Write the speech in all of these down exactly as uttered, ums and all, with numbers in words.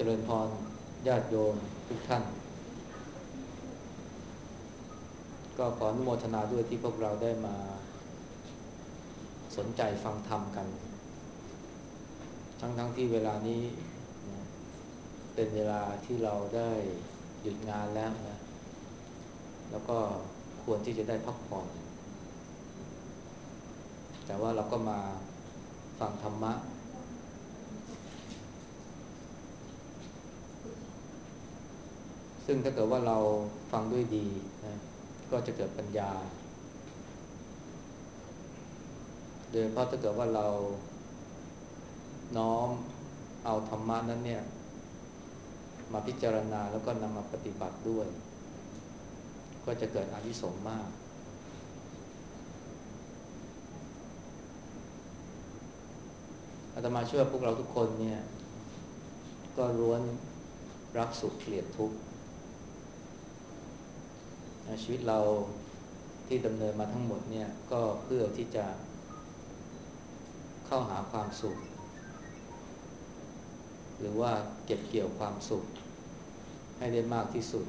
ริญพรญาติโยมทุกท่านก็ขออนุโมทนาด้วยที่พวกเราได้มาสนใจฟังธรรมกันทั้งๆทที่เวลานี้นะเป็นเวลาที่เราได้หยุดงานแล้วนะแล้วก็ควรที่จะได้พักผ่อนแต่ว่าเราก็มาฟังธรรมะซึ่งถ้าเกิดว่าเราฟังด้วยดีนะก็จะเกิดปัญญาโดยเฉพาะถ้าเกิดว่าเราน้อมเอาธรรมะนั้นเนี่ยมาพิจารณาแล้วก็นำมาปฏิบัติด้วยก็จะเกิดอานิสงส์มากอาตมาเชื่อพวกเราทุกคนเนี่ยก็ล้วนรักสุขเกลียดทุกข์ชีวิตเราที่ดำเนินมาทั้งหมดเนี่ยก็เพื่อที่จะเข้าหาความสุขหรือว่าเก็บเกี่ยวความสุขให้ได้มากที่สุด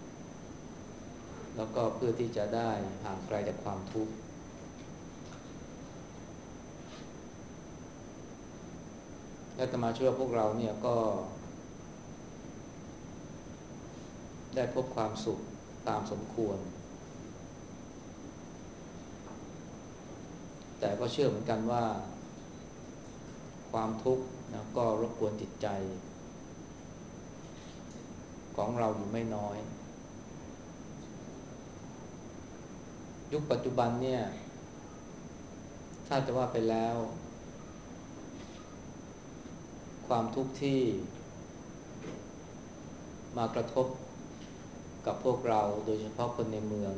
แล้วก็เพื่อที่จะได้ห่างไกลจากความทุกข์และอาตมาเชื่อพวกเราเนี่ยก็ได้พบความสุขตามสมควรแต่ก็เชื่อเหมือนกันว่าความทุกข์นะก็รบกวนจิตใจของเราอยู่ไม่น้อยยุคปัจจุบันเนี่ยถ้าจะว่าไปแล้วความทุกข์ที่มากระทบกับพวกเราโดยเฉพาะคนในเมือง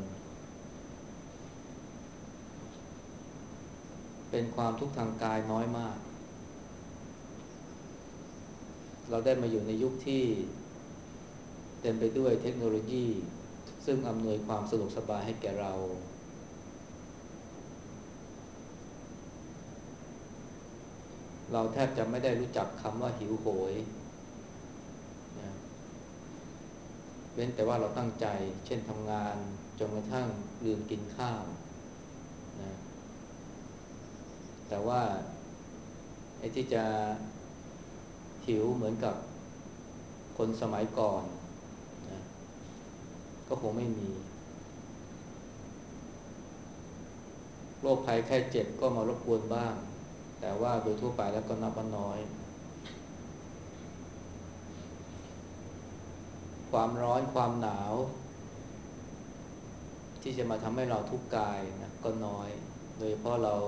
เป็นความทุกข์ทางกายน้อยมากเราได้มาอยู่ในยุคที่เต็มไปด้วยเทคโนโลยีซึ่งอำนวยความสะดวกสบายให้แก่เราเราแทบจะไม่ได้รู้จักคำว่าหิวโหยนะเว้นแต่ว่าเราตั้งใจเช่นทำงานจนกระทั่งลืมกินข้าวนะแต่ว่าไอ้ที่จะหิวเหมือนกับคนสมัยก่อนนะก็คงไม่มีโรคภัยแค่เจ็บก็มารบกวนบ้างแต่ว่าโดยทั่วไปแล้วก็นับว่าน้อยความร้อนความหนาวที่จะมาทำให้เราทุกข์กายนะก็น้อยโดยเฉพาะเรา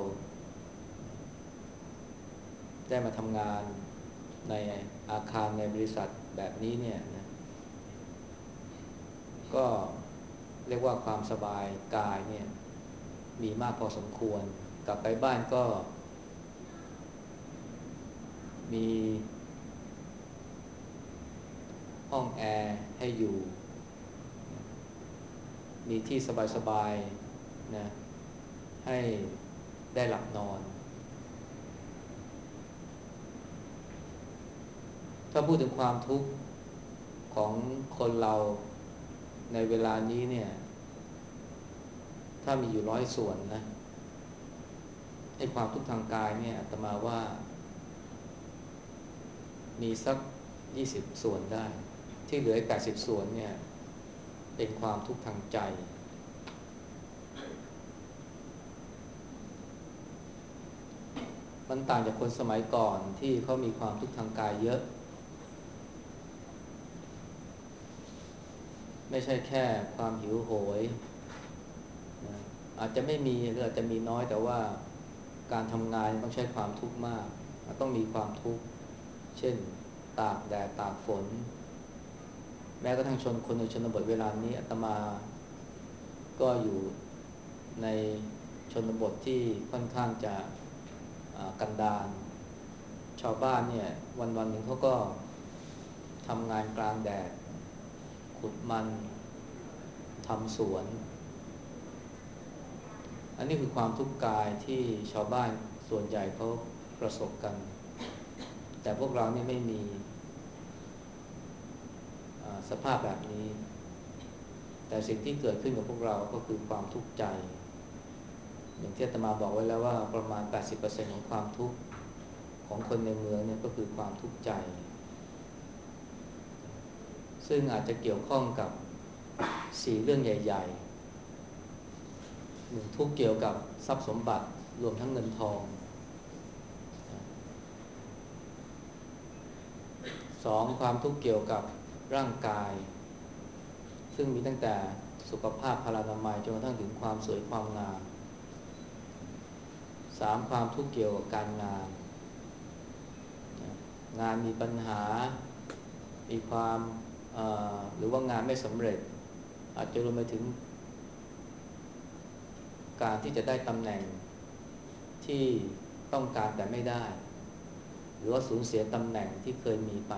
ได้มาทำงานในอาคารในบริษัทแบบนี้เนี่ยนะก็เรียกว่าความสบายกายเนี่ยมีมากพอสมควรกลับไปบ้านก็มีห้องแอร์ให้อยู่มีที่สบายๆนะให้ได้หลับนอนถ้าพูดถึงความทุกข์ของคนเราในเวลานี้เนี่ยถ้ามีอยู่ร้อยส่วนนะไอ้ความทุกข์ทางกายเนี่ยอาตมาว่ามีสักยี่สิบส่วนได้ที่เหลืออีกแปดสิบส่วนเนี่ยเป็นความทุกข์ทางใจมันต่างจากคนสมัยก่อนที่เขามีความทุกข์ทางกายเยอะไม่ใช่แค่ความหิวโหยนะอาจจะไม่มีหรืออาจจะมีน้อยแต่ว่าการทำงานต้องใช้ความทุกข์มากต้องมีความทุกข์เช่นตากแดดตากฝนแม้กระทั่งชนคนในชนบทเวลานี้อาตมาก็อยู่ในชนบทที่ค่อนข้างจะกันดารชาวบ้านเนี่ยวันวันหนึ่งเขาก็ทำงานกลางแดดขุดมันทำสวนอันนี้คือความทุกข์กายที่ชาวบ้านส่วนใหญ่เขาประสบกันแต่พวกเรานี่ไม่มีสภาพแบบนี้แต่สิ่งที่เกิดขึ้นกับพวกเราก็คือความทุกข์ใจอย่างที่อาตมาบอกไว้แล้วว่าประมาณ แปดสิบเปอร์เซ็นต์ ของความทุกข์ของคนในเมืองเนี่ยก็คือความทุกข์ใจซึ่งอาจจะเกี่ยวข้องกับสี่เรื่องใหญ่ๆหนึ่งทุกข์เกี่ยวกับทรัพย์สมบัติรวมทั้งเงินทองสองความทุกข์เกี่ยวกับร่างกายซึ่งมีตั้งแต่สุขภาพพลานามัยจนกระทั่งถึงความสวยความงามสามความทุกข์เกี่ยวกับการงานงานมีปัญหามีความหรือว่างานไม่สำเร็จอาจจะรวมไปถึงการที่จะได้ตำแหน่งที่ต้องการแต่ไม่ได้หรือว่าสูญเสียตำแหน่งที่เคยมีไป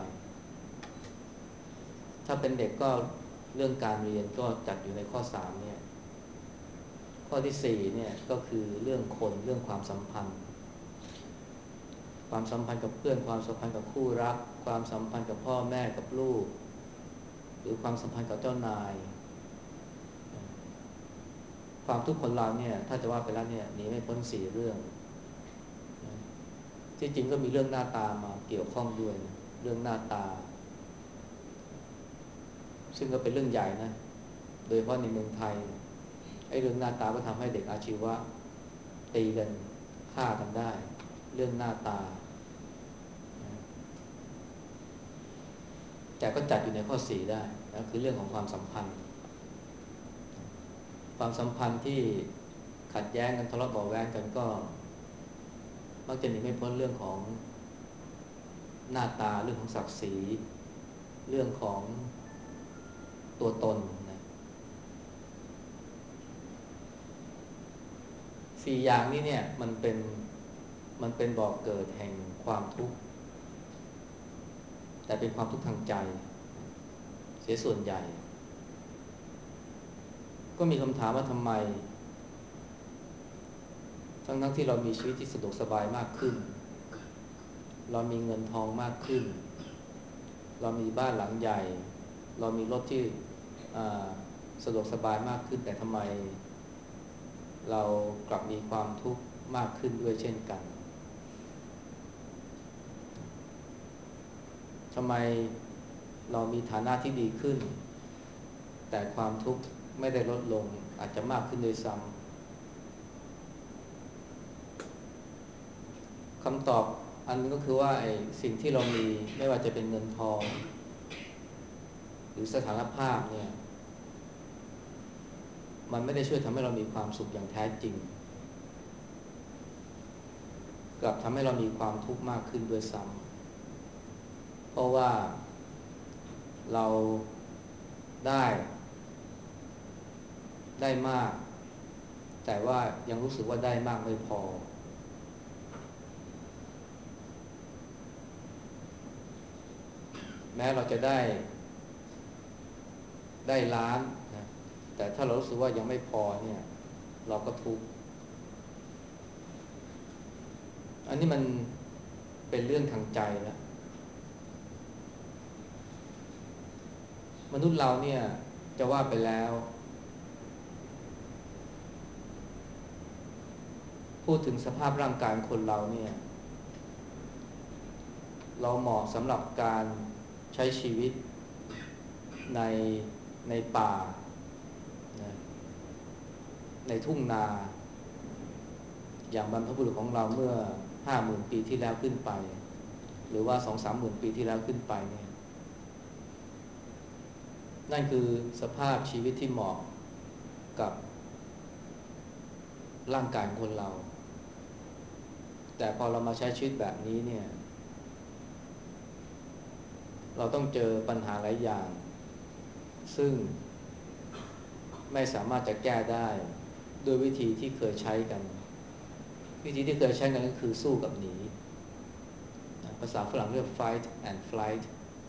ถ้าเป็นเด็กก็เรื่องการเรียนก็จัดอยู่ในข้อสามเนี่ยข้อที่สี่เนี่ยก็คือเรื่องคนเรื่องความสัมพันธ์ความสัมพันธ์กับเพื่อนความสัมพันธ์กับคู่รักความสัมพันธ์กับพ่อแม่กับลูกหรือความสัมพันธ์กับเจ้านายความทุกข์คนเราเนี่ยถ้าจะว่าไปแล้วเนี่ยหนีไม่พ้นสี่เรื่องที่จริงก็มีเรื่องหน้าตามาเกี่ยวข้องด้วยเรื่องหน้าตาซึ่งก็เป็นเรื่องใหญ่นะโดยเฉพาะในเมืองไทยไอ้เรื่องหน้าตาก็ทำให้เด็กอาชีวะตีกันฆ่ากันได้เรื่องหน้าตาแต่ก็จัดอยู่ในข้อสี่ได้นะคือเรื่องของความสัมพันธ์ความสัมพันธ์ที่ขัดแย้งกันทะเลาะเบาะแว้งกันก็มักจะหนีไม่พ้นเรื่องของหน้าตาเรื่องของศักดิ์ศรีเรื่องของตัวตนนะสี่อย่างนี้เนี่ยมันเป็นมันเป็นบ่อกเกิดแห่งความทุกข์แต่เป็นความทุกข์ทางใจเสียส่วนใหญ่ก็มีคำถามว่าทำไมทั้งทั้งที่เรามีชีวิตที่สะดวกสบายมากขึ้นเรามีเงินทองมากขึ้นเรามีบ้านหลังใหญ่เรามีรถที่สะดวกสบายมากขึ้นแต่ทำไมเรากลับมีความทุกข์มากขึ้นด้วยเช่นกันทำไมเรามีฐานะที่ดีขึ้นแต่ความทุกข์ไม่ได้ลดลงอาจจะมากขึ้นด้วยซ้ำคำตอบอันนึงก็คือว่าไอ้สิ่งที่เรามีไม่ว่าจะเป็นเงินทองหรือสถานภาพเนี่ยมันไม่ได้ช่วยทำให้เรามีความสุขอย่างแท้จริงกลับทำให้เรามีความทุกข์มากขึ้นด้วยซ้ำเพราะว่าเราได้ได้มากแต่ว่ายังรู้สึกว่าได้มากไม่พอแม้เราจะได้ได้ล้านนะแต่ถ้าเรารู้สึกว่ายังไม่พอเนี่ยเราก็ทุกข์อันนี้มันเป็นเรื่องทางใจแล้วมนุษย์เราเนี่ยจะว่าไปแล้วพูดถึงสภาพร่างกายคนเราเนี่ยเราเหมาะสำหรับการใช้ชีวิตในในป่านะในทุ่งนาอย่างบรรพบุรุษของเราเมื่อห้าหมื่นปีที่แล้วขึ้นไปหรือว่าสองสามหมื่นปีที่แล้วขึ้นไปเนี่ยนั่นคือสภาพชีวิตที่เหมาะกับร่างกายของคนเราแต่พอเรามาใช้ชีวิตแบบนี้เนี่ยเราต้องเจอปัญหาหลายอย่างซึ่งไม่สามารถจะแก้ได้ด้วยวิธีที่เคยใช้กันวิธีที่เคยใช้กันก็คือสู้กับหนีภาษาฝรั่งเรียก fight and flight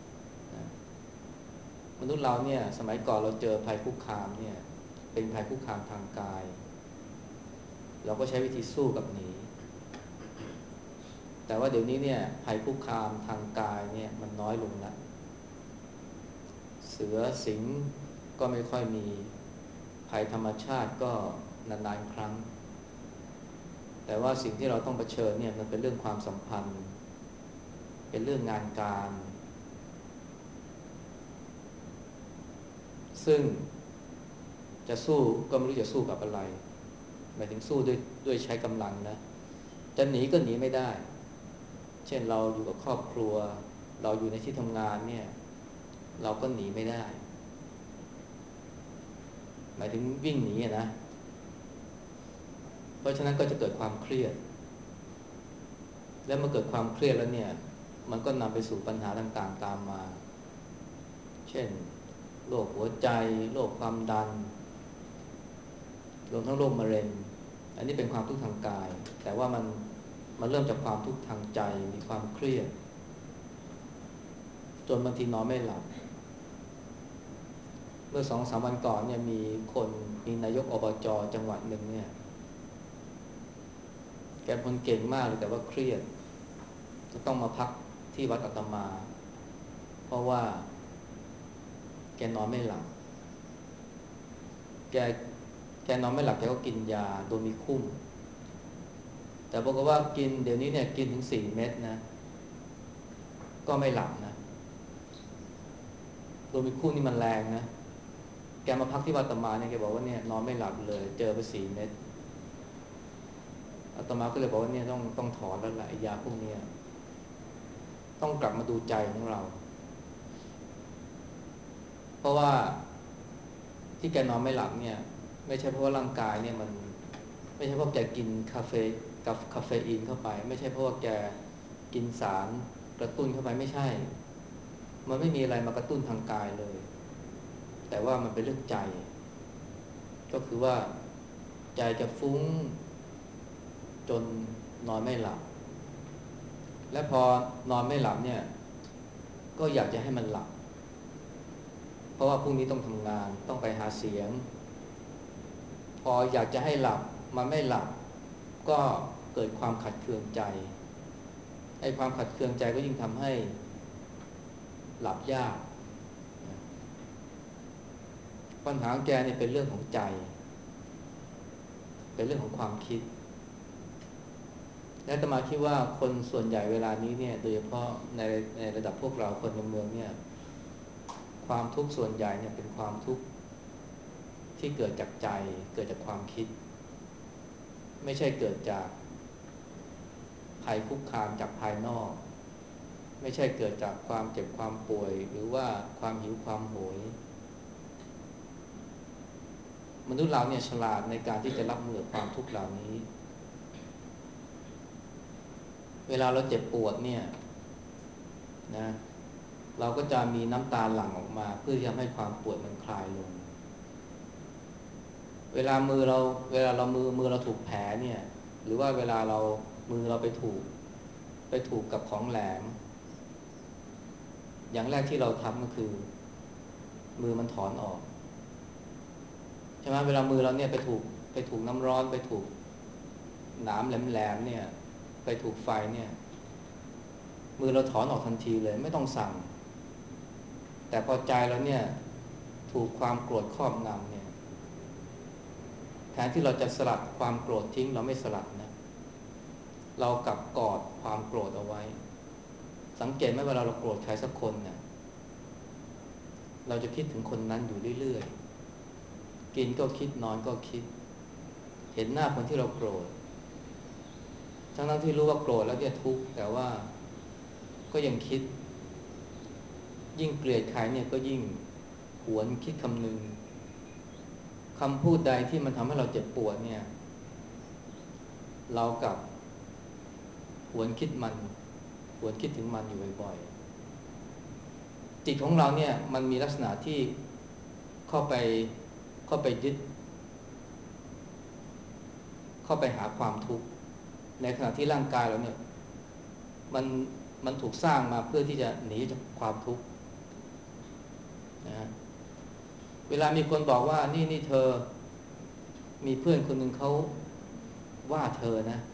มนุษย์เราเนี่ยสมัยก่อนเราเจอภัยคุกคามเนี่ยเป็นภัยคุกคามทางกายเราก็ใช้วิธีสู้กับหนีแต่ว่าเดี๋ยวนี้เนี่ยภัยคุกคามทางกายเนี่ยมันน้อยลงแล้วเสือสิงก็ไม่ค่อยมีภัยธรรมชาติก็นานๆครั้งแต่ว่าสิ่งที่เราต้องเผชิญเนี่ยมันเป็นเรื่องความสัมพันธ์เป็นเรื่องงานการซึ่งจะสู้ก็ไม่รู้จะสู้กับอะไรหมายถึงสู้ด้วยด้วยใช้กำลังนะจะหนีก็หนีไม่ได้เช่นเราอยู่กับครอบครัวเราอยู่ในที่ทำงานเนี่ยเราก็หนีไม่ได้หมายถึงวิ่งหนีนะเพราะฉะนั้นก็จะเกิดความเครียดและเมื่อเกิดความเครียดแล้วเนี่ยมันก็นำไปสู่ปัญหาต่างๆตามมาเช่นโรคหัวใจโรคความดันรวมทั้งโรคมะเร็งอันนี้เป็นความทุกข์ทางกายแต่ว่ามันมันเริ่มจากความทุกข์ทางใจมีความเครียดจนบางทีนอนไม่หลับเมื่อสองสามวันก่อนเนี่ยมีคนมีนายกอบจจังหวัดหนึ่งเนี่ยแกเป็นคนเก่งมากเลยแต่ว่าเครียดจะต้องมาพักที่วัดอาตมาเพราะว่าแกนอนไม่หลับแกแกนอนไม่หลับแกก็กินยาโดมีคุ้มแต่บอกว่ากินเดี๋ยวนี้เนี่ยกินถึงสี่เม็ดนะก็ไม่หลับนะโดมีคุ้มนี่มันแรงนะแกมาพักที่วัดอาตมาเนี่ยแกบอกว่าเนี่ยนอนไม่หลับเลยเจอไปสี่เม็ดอาตมาก็เลยบอกว่าเนี่ยต้องต้องถอนแล้วแหละยาพวกนี้ต้องกลับมาดูใจของเราเพราะว่าที่แกนอนไม่หลับเนี่ยไม่ใช่เพราะว่าร่างกายเนี่ยมันไม่ใช่เพราะแกกินคาเฟกับคาเฟอีนเข้าไปไม่ใช่เพราะว่าแกกินสารกระตุ้นเข้าไปไม่ใช่มันไม่มีอะไรมากระตุ้นทางกายเลยแต่ว่ามันเป็นเรื่องใจก็คือว่าใจจะฟุ้งจนนอนไม่หลับและพอนอนไม่หลับเนี่ยก็อยากจะให้มันหลับเพราะว่าพรุ่งนี้ต้องทำงานต้องไปหาเสียงพออยากจะให้หลับมันไม่หลับก็เกิดความขัดเคืองใจไอ้ความขัดเคืองใจก็ยิ่งทำให้หลับยากปัญหาแกเนี่ยเป็นเรื่องของใจเป็นเรื่องของความคิดและอาตมาคิดว่าคนส่วนใหญ่เวลานี้เนี่ยโดยเฉพาะในในระดับพวกเราคนในเมืองเนี่ยความทุกข์ส่วนใหญ่เนี่ยเป็นความทุกข์ที่เกิดจากใจเกิดจากความคิดไม่ใช่เกิดจากภัยคุกคามจากภายนอกไม่ใช่เกิดจากความเจ็บความป่วยหรือว่าความหิวความโหยมนุษย์เราเนี่ยฉลาดในการที่จะรับมือกับความทุกข์เหล่านี้เวลาเราเจ็บปวดเนี่ยนะเราก็จะมีน้ำตาหลั่งออกมาเพื่อที่จะให้ความปวดมันคลายลงเวลามือเราเวลาเรามือมือเราถูกแผลเนี่ยหรือว่าเวลาเรามือเราไปถูกไปถูกกับของแหลมอย่างแรกที่เราทำก็คือมือมันถอนออกใช่ไหมเวลามือเราเนี่ยไปถูกไปถูกน้ำร้อนไปถูกหนามแหลมๆเนี่ยไปถูกไฟเนี่ยมือเราถอนออกทันทีเลยไม่ต้องสั่งแต่พอใจเราเนี่ยถูกความโกรธครอบงำเนี่ยแทนที่เราจะสลัดความโกรธทิ้งเราไม่สลัดนะเรากลับกอดความโกรธเอาไว้สังเกตไหมเวลาเราโกรธใครสักคนเนี่ยเราจะคิดถึงคนนั้นอยู่เรื่อยๆกินก็คิดนอนก็คิดเห็นหน้าคนที่เราโกรธทั้งๆที่รู้ว่าโกรธแล้วเนี่ยทุกข์แต่ว่าก็ยังคิดยิ่งเกลียดใครเนี่ยก็ยิ่งหวนคิดคำนึงคำพูดใดที่มันทำให้เราเจ็บปวดเนี่ยเรากับหวนคิดมันหวนคิดถึงมันอยู่บ่อยๆจิตของเราเนี่ยมันมีลักษณะที่เข้าไปเข้าไปยึดเข้าไปหาความทุกข์ในขณะที่ร่างกายเราเนี่ยมันมันถูกสร้างมาเพื่อที่จะหนีจากความทุกข์นะเวลามีคนบอกว่านี่นี่เธอมีเพื่อนคนหนึ่งเขาว่าเธอนะ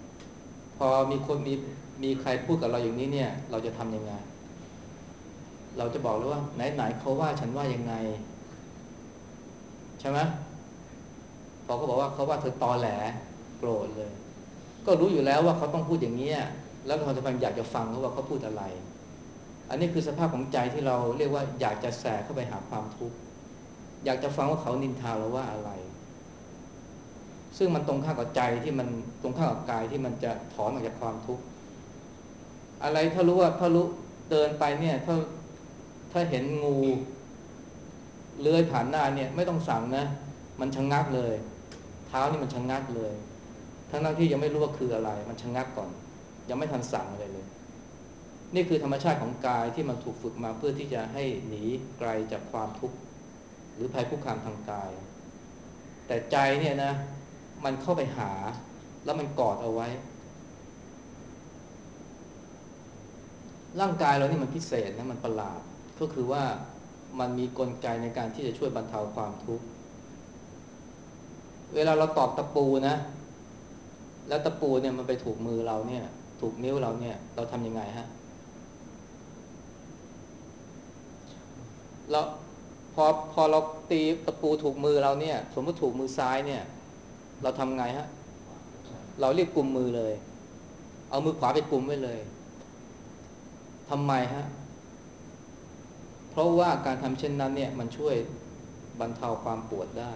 พอมีคนมีมีใครพูดกับเราอย่างนี้เนี่ยเราจะทำยังไงเราจะบอกเลยว่าไหนๆเขาว่าฉันว่ายังไงใช่ไหมพอเขาบอกว่าเขาว่าเธอตอแหลโกรธเลยก็รู้อยู่แล้วว่าเขาต้องพูดอย่างนี้แล้วเราจะพยายามอยากจะฟังเขาว่าเขาพูดอะไรอันนี้คือสภาพของใจที่เราเรียกว่าอยากจะแสเข้าไปหาความทุกข์อยากจะฟังว่าเขานินทาเราว่าอะไรซึ่งมันตรงข้ามกับใจที่มันตรงข้ามกับกายที่มันจะถอนออกจากความทุกข์อะไรถ้ารู้ว่าถ้ารู้เดินไปเนี่ยถ้าถ้าเห็นงูเลื้อยผ่านหน้าเนี่ยไม่ต้องสั่งนะมันชะงักเลยเท้านี่มันชะงักเลยทั้งๆที่ยังไม่รู้ว่าคืออะไรมันชะงักก่อนยังไม่ทันสั่งอะไรเลยนี่คือธรรมชาติของกายที่มันถูกฝึกมาเพื่อที่จะให้หนีไกลจากความทุกข์หรือภัยคุกคามทางกายแต่ใจเนี่ยนะมันเข้าไปหาแล้วมันกอดเอาไว้ร่างกายเรานี่มันพิเศษนะมันประหลาดก็คือว่ามันมีกลไกในการที่จะช่วยบรรเทาความทุกข์เวลาเราตอกตะปูนะแล้วตะปูเนี่ยมันไปถูกมือเราเนี่ยถูกนิ้วเราเนี่ยเราทำยังไงฮะเราพอพอเราตีตะปูถูกมือเราเนี่ยสมมติถูกมือซ้ายเนี่ยเราทำไงฮะเราเรียกกุมมือเลยเอามือขวาไปกุมไว้เลยทำไมฮะเพราะว่าการทำเช่นนั้นเนี่ยมันช่วยบรรเทาความปวดได้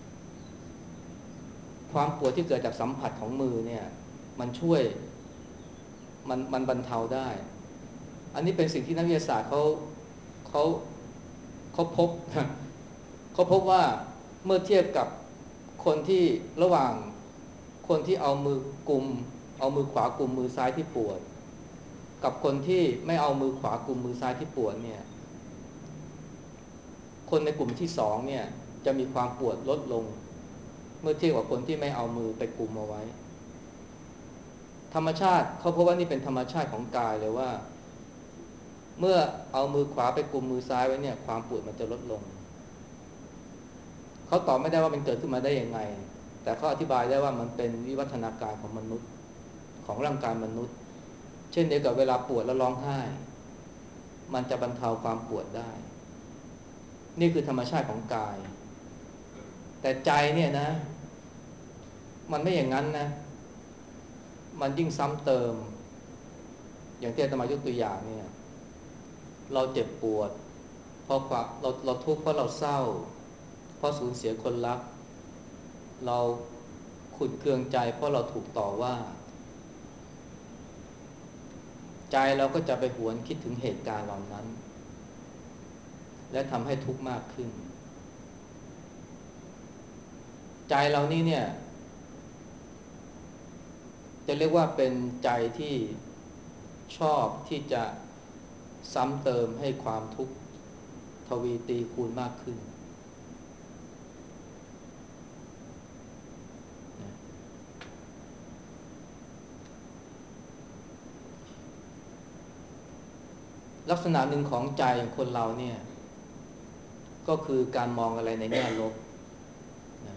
ความปวดที่เกิดจากสัมผัสของมือเนี่ยมันช่วยมันมันบรรเทาได้อันนี้เป็นสิ่งที่นักวิทยาศาสตร์เขาเขาเขาพบเขาพบว่าเมื่อเทียบกับคนที่ระหว่างคนที่เอามือกุมเอามือขวากุมมือซ้ายที่ปวดกับคนที่ไม่เอามือขวากุมมือซ้ายที่ปวดเนี่ยคนในกลุ่มที่สองเนี่ยจะมีความปวดลดลงเมื่อเทียบกับคนที่ไม่เอามือไปกุมเอาไว้ธรรมชาติเขาพบว่านี่เป็นธรรมชาติของกายเลยว่าเมื่อเอามือขวาไปกุมมือซ้ายไว้เนี่ยความปวดมันจะลดลงเขาตอบไม่ได้ว่ามันเกิดขึ้นมาได้ยังไงแต่เขาอธิบายได้ว่ามันเป็นวิวัฒนาการของมนุษย์ของร่างกายมนุษย์เช่นเดียวกับเวลาปวดแล้วร้องไห้มันจะบรรเทาความปวดได้นี่คือธรรมชาติของกายแต่ใจเนี่ยนะมันไม่อย่างนั้นนะมันยิ่งซ้ำเติมอย่างที่อาตมายกตัวอย่างเนี่ยเราเจ็บปวดเพราะความเราเราทุกข์เพราะเราเศร้าเพราะสูญเสียคนรักเราขุ่นเคืองใจเพราะเราถูกต่อว่าใจเราก็จะไปหวนคิดถึงเหตุการณ์เหล่านั้นและทำให้ทุกข์มากขึ้นใจเรานี่เนี่ยจะเรียกว่าเป็นใจที่ชอบที่จะซ้ำเติมให้ความทุกข์ทวีตีคูณมากขึ้นลักษณะหนึ่งของใจของคนเราเนี่ยก็คือการมองอะไรในแง่ลบนะ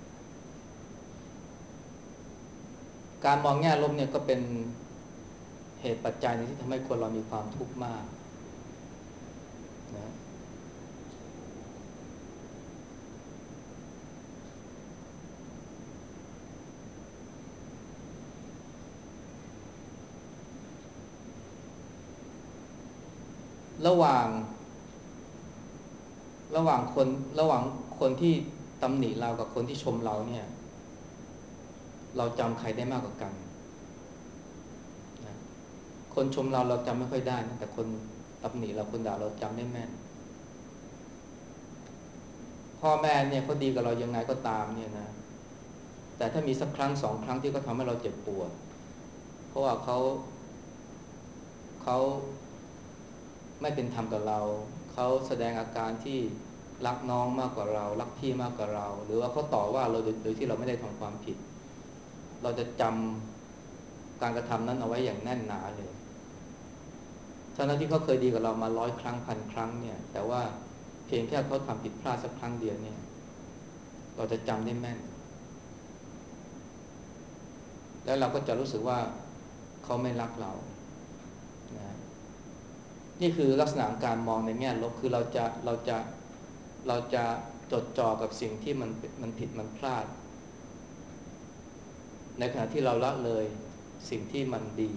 การมองแง่ลบเนี่ยก็เป็นเหตุปัจจัยนึงที่ทำให้คนเรามีความทุกข์มากนะระหว่างระหว่างคนระหว่างคนที่ตำหนิเรากับคนที่ชมเราเนี่ยเราจำใครได้มากกว่ากันนะคนชมเราเราจำไม่ค่อยได้นะแต่คนตำหนิเราคนด่าเราจำได้แม่นพ่อแม่เนี่ยเขาดีกับเรายังไงก็ตามเนี่ยนะแต่ถ้ามีสักครั้งสองครั้งที่เขาทำให้เราเจ็บปวดเพราะว่าเขาเขาไม่เป็นธรรมกับเราเขาแสดงอาการที่รักน้องมากกว่าเรารักพี่มากกว่าเราหรือว่าเขาต่อว่าเราโดยโดยที่เราไม่ได้ทำความผิดเราจะจำการกระทำนั้นเอาไว้อย่างแน่นหนาเลยทั้งที่เขาเคยดีกับเรามาร้อยครั้งพันครั้งเนี่ยแต่ว่าเพียงแค่เขาทำผิดพลาดสักครั้งเดียวเนี่ยเราจะจำได้แม่นแล้วเราก็จะรู้สึกว่าเขาไม่รักเรานะนี่คือลักษณะการมองในแง่ลบคือเราจะเราจะเราจะจดจ่อกับสิ่งที่มันมันผิดมันพลาดในขณะที่เราละเลยสิ่งที่มันดี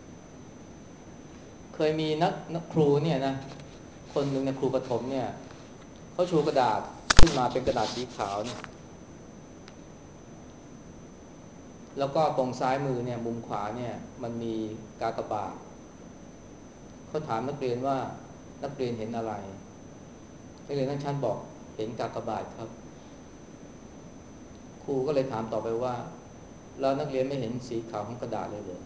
เคยมีนักนักครูเนี่ยนะคนหนึ่งในครูประถมเนี่ยเขาชูกระดาษขึ้นมาเป็นกระดาษสีขาวเนี่ยแล้วก็ตรงซ้ายมือเนี่ยมุมขวาเนี่ยมันมีกากบาทเขาถามนักเรียนว่านักเรียนเห็นอะไรนักเรียนทั้งชั้นบอกเห็นกากบาทครับครูก็เลยถามต่อไปว่าแล้วนักเรียนไม่เห็นสีขาวของกระดาษเลยเหรอ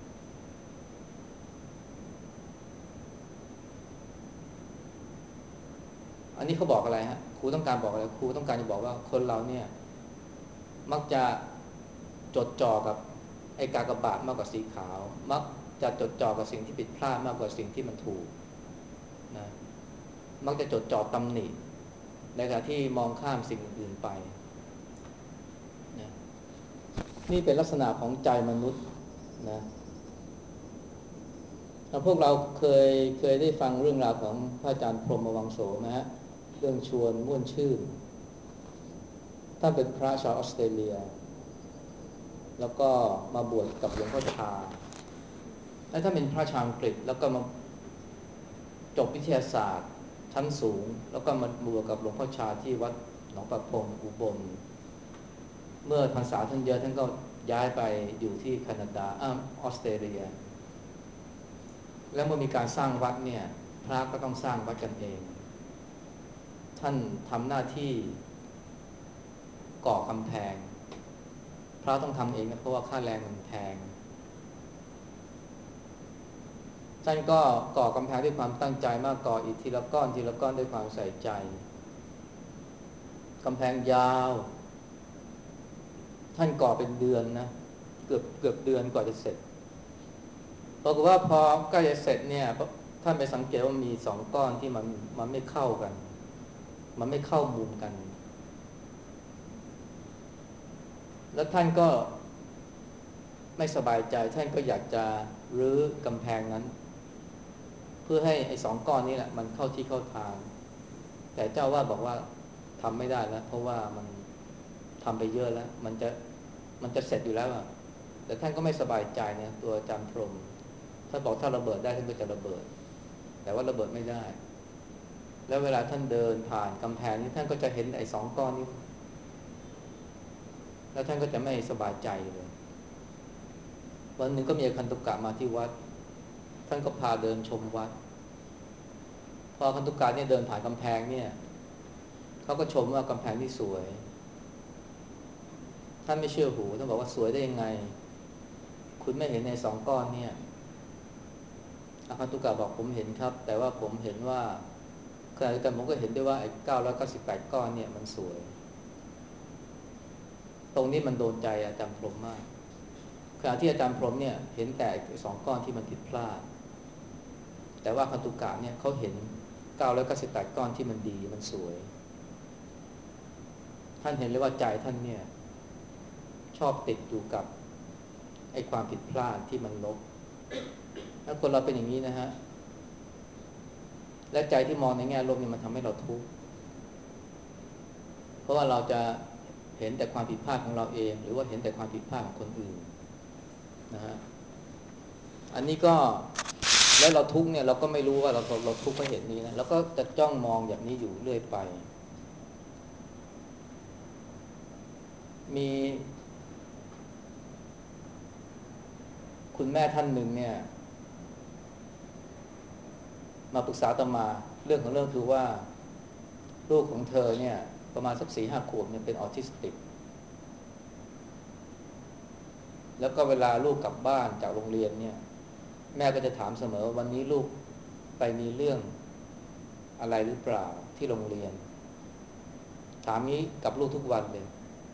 อันนี้เขาบอกอะไรฮะครูต้องการบอกอะไรครูต้องการจะบอกว่าคนเราเนี่ยมักจะจดจ่อกับไอ้กากบาทมากกว่าสีขาวมักจะจดจ่อกับสิ่งที่ผิดพลาดมากกว่าสิ่งที่มันถูกนะมักจะจดจ่อตำหนิในขณะที่มองข้ามสิ่งอื่นๆไปนะนี่เป็นลักษณะของใจมนุษย์นะแล้วพวกเราเคยเคยได้ฟังเรื่องราวของพระอาจารย์พรหมวังโสไหมฮะเรื่องชวนม่วนชื่นท่านเป็นพระชาวออสเตรเลียแล้วก็มาบวชกับหลวงพ่อชาและถ้าเป็นพระชาวอังกฤษแล้วก็มาจบวิทยาศาสตร์ชั้นสูงแล้วก็มาบวชกับหลวงพ่อชาที่วัดหนองประพงอุบลเมื่อพรรษาท่านเยอะท่านก็ย้ายไปอยู่ที่แคนาดาออสเตรเลียแล้วเมื่อมีการสร้างวัดเนี่ยพระก็ต้องสร้างวัดกันเองท่านทำหน้าที่ก่อกำแพงพระต้องทำเองนะเพราะว่าค่าแรงมันแพงท่านก็ก่อกำแพงด้วยความตั้งใจมากก่ออิฐทีละก้อนทีละก้อนด้วยความใส่ใจกำแพงยาวท่านก่อเป็นเดือนนะเกือบเกือบเดือนกว่าจะเสร็จปรากฏว่าพอใกล้จะเสร็จเนี่ยท่านไปสังเกตว่ามีสองก้อนที่มันมันไม่เข้ากันมันไม่เข้ามุมกันแล้วท่านก็ไม่สบายใจท่านก็อยากจะรื้อกำแพงนั้นเพื่อให้ไอ้สองก้อนนี้แหละมันเข้าที่เข้าทางแต่เจ้าว่าบอกว่าทำไม่ได้แล้วเพราะว่ามันทำไปเยอะแล้วมันจะมันจะเสร็จอยู่แล้วอะแต่ท่านก็ไม่สบายใจเนี่ยตัวอาจารย์พรหมท่านบอกถ้าระเบิดได้ท่านก็จะระเบิดแต่ว่าระเบิดไม่ได้แล้วเวลาท่านเดินผ่านกำแพงนี้ท่านก็จะเห็นไอ้สองก้อนนี้แล้วท่านก็จะไม่สบายใจเลยวันหนึ่งก็มีคันตุกะมาที่วัดท่านก็พาเดินชมวัดพอคันตุกะเนี่ยเดินผ่านกำแพงเนี่ยเขาก็ชมว่ากำแพงนี่สวยท่านไม่เชื่อหูท่านบอกว่าสวยได้ยังไงคุณไม่เห็นในสองก้อนเนี่ยอาคันตุกะบอกผมเห็นครับแต่ว่าผมเห็นว่าขณะเดียวกันผมก็เห็นด้วยว่าไอ้เก้าร้อยเก้าสิบแปดก้อนเนี่ยมันสวยตรงนี้มันโดนใจอาจารย์พรหมมากขณะที่อาจารย์พรหมเนี่ยเห็นแต่สองก้อนที่มันผิดพลาดแต่ว่าคันตุกะเนี่ยเขาเห็นเก้าร้อยเก้าสิบแปดก้อนที่มันดีมันสวยท่านเห็นเลยว่าใจท่านเนี่ยชอบติดอยู่กับไอ้ความผิดพลาดที่มันลบถ้าคนเราเป็นอย่างนี้นะฮะและใจที่มองในแง่ลบนี่มันทำให้เราทุกข์เพราะว่าเราจะเห็นแต่ความผิดพลาดของเราเองหรือว่าเห็นแต่ความผิดพลาดของคนอื่นนะฮะอันนี้ก็แล้วเราทุกข์เนี่ยเราก็ไม่รู้ว่าเราเราทุกข์เพราะเหตุนี้นะแล้วก็จะจ้องมองอย่างนี้อยู่เรื่อยไปมีคุณแม่ท่านหนึ่งเนี่ยมาปรึกษาอาตมาเรื่องของเรื่องคือว่าลูกของเธอเนี่ยประมาณสักสี่ห้าขวบเนี่ยเป็นออทิสติกแล้วก็เวลาลูกกลับบ้านจากโรงเรียนเนี่ยแม่ก็จะถามเสมอว่าวันนี้ลูกไปมีเรื่องอะไรหรือเปล่าที่โรงเรียนถามนี้กับลูกทุกวันเลย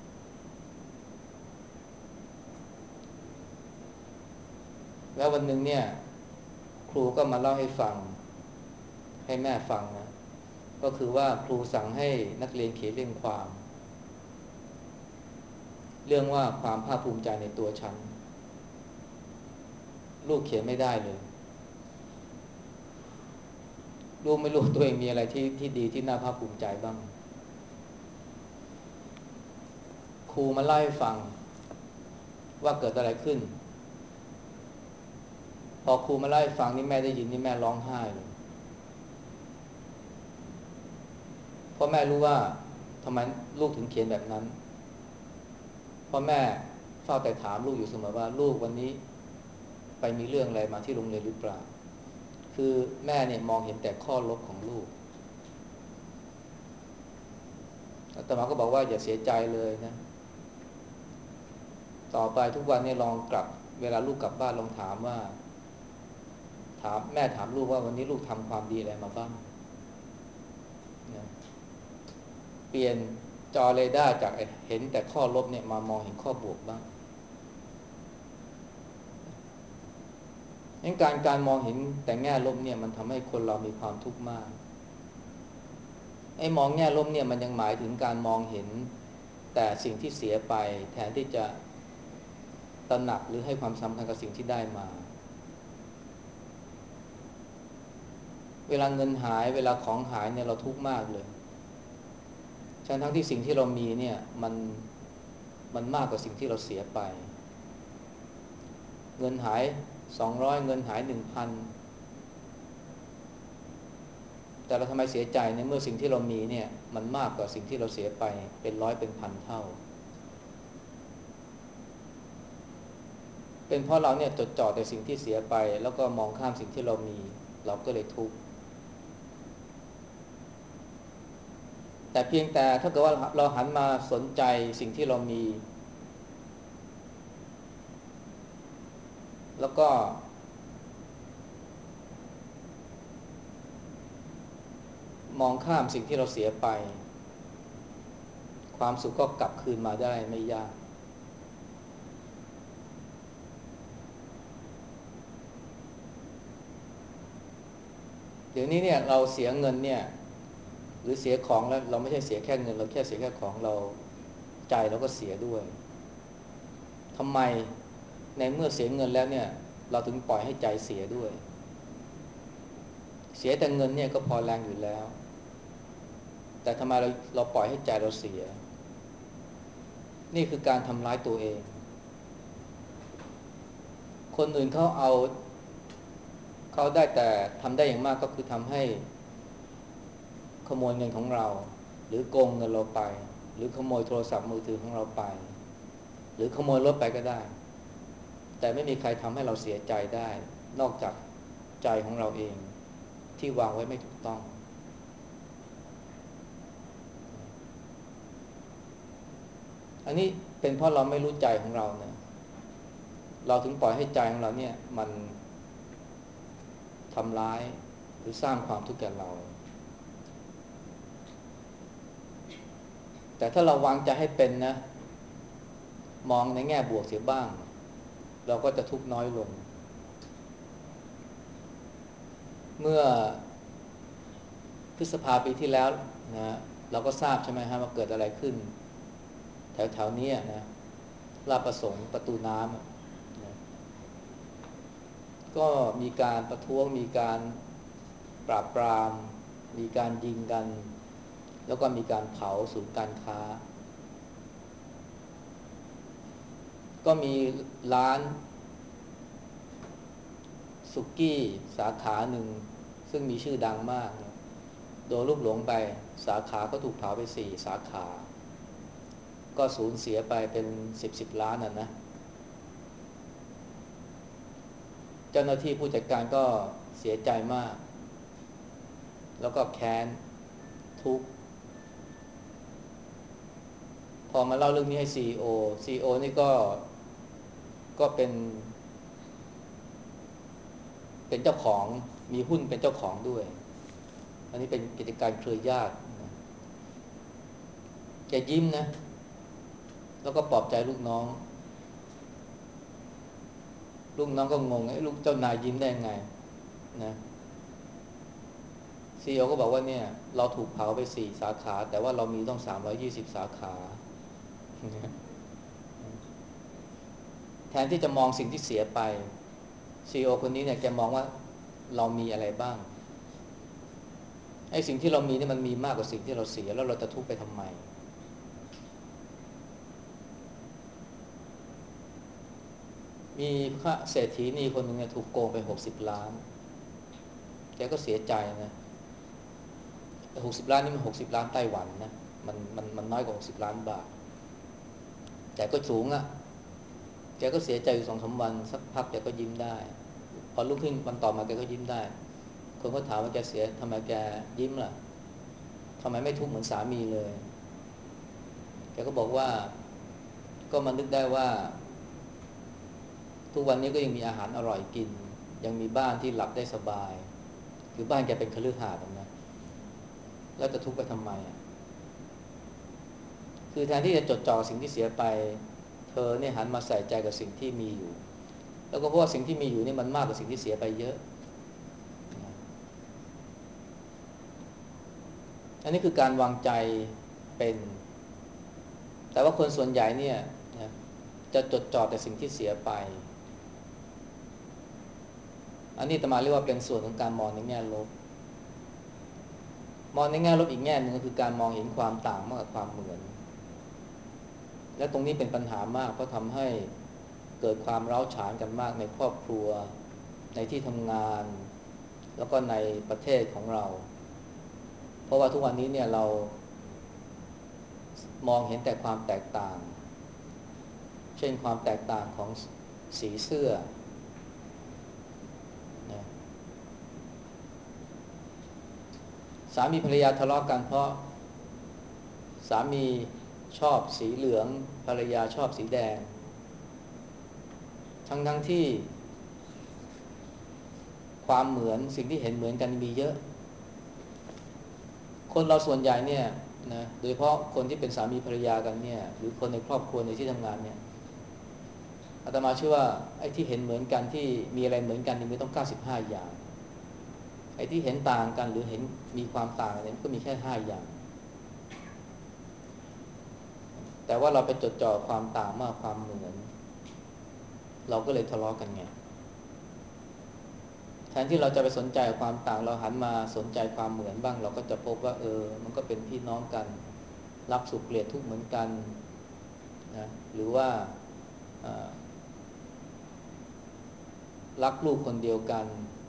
แล้ววันหนึ่งเนี่ยครูก็มาเล่าให้ฟังให้แม่ฟังนะก็คือว่าครูสั่งให้นักเรียนเขียนเรียงความเรื่องว่าความภาคภูมิใจในตัวฉันลูกเขียนไม่ได้เลยลูกไม่รู้ตัวเองมีอะไรที่ที่ดีที่น่าภาคภูมิใจบ้างครูมาเล่าให้ฟังว่าเกิดอะไรขึ้นพอครูมาเล่าให้ฟังนี่แม่ได้ยินนี่แม่ร้องไห้เลยเพราะแม่รู้ว่าทำไมลูกถึงเขียนแบบนั้นเพราะแม่เฝ้าแต่ถามลูกอยู่เสมอว่าลูกวันนี้ไปมีเรื่องอะไรมาที่โรงเรียนหรือเปล่าคือแม่เนี่ยมองเห็นแต่ข้อลบของลูกอาตมาก็บอกว่าอย่าเสียใจเลยนะต่อไปทุกวันนี้ลองกลับเวลาลูกกลับบ้านลองถามว่าถามแม่ถามลูกว่าวันนี้ลูกทำความดีอะไรมาบ้างนะเปลี่ยนจอเรดาร์จากเห็นแต่ข้อลบเนี่ยมามองเห็นข้อบวกบ้างงั้นการการมองเห็นแต่แง่ลบเนี่ยมันทำให้คนเรามีความทุกข์มากไอ้มองแง่ลบเนี่ยมันยังหมายถึงการมองเห็นแต่สิ่งที่เสียไปแทนที่จะตระหนักหรือให้ความสำคัญกับสิ่งที่ได้มาเวลาเงินหายเวลาของหายเนี่ยเราทุกข์มากเลยทั้งทั้งที่สิ่งที่เรามีเนี่ยมันมันมากกว่าสิ่งที่เราเสียไปเงินหายสองร้อยเงินหายหนึ่งพันแต่เราทำไมเสียใจในเมื่อสิ่งที่เรามีเนี่ยมันมากกว่าสิ่งที่เราเสียไปเป็นร้อยเป็นพันเท่าเป็นเพราะเราเนี่ยจดจ่อแต่สิ่งที่เสียไปแล้วก็มองข้ามสิ่งที่เรามีเราก็เลยทุกข์แต่เพียงแต่ถ้าเกิดว่าเราหันมาสนใจสิ่งที่เรามีแล้วก็มองข้ามสิ่งที่เราเสียไปความสุขก็กลับคืนมาได้ไม่ยากเดี๋ยวนี้เนี่ยเราเสียเงินเนี่ยหรือเสียของแล้วเราไม่ใช่เสียแค่เงินเราแค่เสียแค่ของเราใจเราก็เสียด้วยทำไมในเมื่อเสียเงินแล้วเนี่ยเราถึงปล่อยให้ใจเสียด้วยเสียแต่เงินเนี่ยก็พอแรงอยู่แล้วแต่ทำไมเราเราปล่อยให้ใจเราเสียนี่คือการทำร้ายตัวเองคนอื่นเขาเอาเขาได้แต่ทำได้อย่างมากก็คือทำให้ขโมยเงินของเราหรือโกงเงินเราไปหรือขโมยโทรศัพท์มือถือของเราไปหรือขโมยรถไปก็ได้แต่ไม่มีใครทำให้เราเสียใจได้นอกจากใจของเราเองที่วางไว้ไม่ถูกต้องอันนี้เป็นเพราะเราไม่รู้ใจของเรานะเราถึงปล่อยให้ใจของเราเนี่ยมันทำร้ายหรือสร้างความทุกข์แก่เราแต่ถ้าเราวางใจให้เป็นนะมองในแง่บวกเสียบ้างเราก็จะทุกข์น้อยลงเมื่อพฤษภาปีที่แล้วนะเราก็ทราบใช่ไหมฮะว่าเกิดอะไรขึ้นแถวๆนี้นะลาดประสงค์ประตูน้ำนะก็มีการประท้วงมีการปราบปรามมีการยิงกันแล้วก็มีการเผาศูนย์การค้าก็มีร้านสุกี้สาขาหนึ่งซึ่งมีชื่อดังมากเนี่ยโดนลูกหลงไปสาขาก็ถูกเผาไปสี่สาขาก็สูญเสียไปเป็นสิบสิบล้านอ่ะนะเจ้าหน้าที่ผู้จัดการก็เสียใจมากแล้วก็แค้นทุกข์พอมาเล่าเรื่องนี้ให้ซีอีโอซีอีโอนี่ก็ก็เป็นเป็นเจ้าของมีหุ้นเป็นเจ้าของด้วยอันนี้เป็นกิจการเครือญาตินะแกยิ้มนะแล้วก็ปลอบใจลูกน้องลูกน้องก็งงไอ้ลูกเจ้านายยิ้มได้ไงนะซีอีโอก็บอกว่าเนี่ยเราถูกเผาไปสี่สาขาแต่ว่าเรามีต้องสามร้อยยี่สิบสาขาแทนที่จะมองสิ่งที่เสียไปซีอีโอคนนี้เนี่ยแกมองว่าเรามีอะไรบ้างไอ้สิ่งที่เรามีนี่มันมีมากกว่าสิ่งที่เราเสียแล้วเราจะทุกข์ไปทำไมมีพระเศรษฐีนีคนหนึ่งเนี่ยถูกโกงไปหกสิบล้านแกก็เสียใจนะแต่หกสิบล้านนี่มันหกสิบล้านไต้หวันนะมันมันมันน้อยกว่าหกสิบล้านบาทแต่ก็สูงอะ่ะแกก็เสียใจอยู่สองสามวันสักพักแกก็ยิ้มได้พอลุกขึ้นวันต่อมาแกก็ยิ้มได้คนก็ถามว่าแกเสียทำไมแกยิ้มล่ะทำไมไม่ทุกข์เหมือนสามีเลยแกก็บอกว่าก็มันนึกได้ว่าทุกวันนี้ก็ยังมีอาหารอร่อยกินยังมีบ้านที่หลับได้สบายคือบ้านแกเป็นคฤหาสน์นะแล้วจะทุกข์ไปทำไมอ่ะคือแทนที่จะจดจ่อสิ่งที่เสียไปเธอเนี่ยหันมาใส่ใจกับสิ่งที่มีอยู่แล้วก็เพราะว่าสิ่งที่มีอยู่นี่มันมากกว่าสิ่งที่เสียไปเยอะอันนี้คือการวางใจเป็นแต่ว่าคนส่วนใหญ่เนี่ยนะจะจดจ่อแต่สิ่งที่เสียไปอันนี้อาตมาเรียกว่าเป็นส่วนของการมองในแง่ลบมองในแง่ลบอีกแง่หนึ่งก็คือการมองเห็นความต่างมากกว่าความเหมือนและตรงนี้เป็นปัญหามากเพราะทำให้เกิดความร้าวฉานกันมากในครอบครัวในที่ทำงานแล้วก็ในประเทศของเราเพราะว่าทุกวันนี้เนี่ยเรามองเห็นแต่ความแตกต่างเช่นความแตกต่างของสีเสื้อนะสามีภรรยาทะเลาะกันเพราะสามีชอบสีเหลืองภรรยาชอบสีแดงทั้งทั้งที่ความเหมือนสิ่งที่เห็นเหมือนกันมีเยอะคนเราส่วนใหญ่เนี่ยนะโดยเฉพาะคนที่เป็นสามีภรรยากันเนี่ยหรือคนในครอบครัวในที่ทำงานเนี่ยอาตมาเชื่อว่าไอ้ที่เห็นเหมือนกันที่มีอะไรเหมือนกันนี่มีต้องเก้าสิบห้าอย่างไอ้ที่เห็นต่างกันหรือเห็นมีความต่างอะไรก็มีแค่ห้าอย่างแต่ว่าเราไปจดจ่อความต่างมากความเหมือนเราก็เลยทะเลาะกันไงแทนที่เราจะไปสนใจความต่างเราหันมาสนใจความเหมือนบ้างเราก็จะพบว่าเออมันก็เป็นพี่น้องกันรับสุขเกลียดทุกข์เหมือนกันนะหรือว่ารักลูกคนเดียวกัน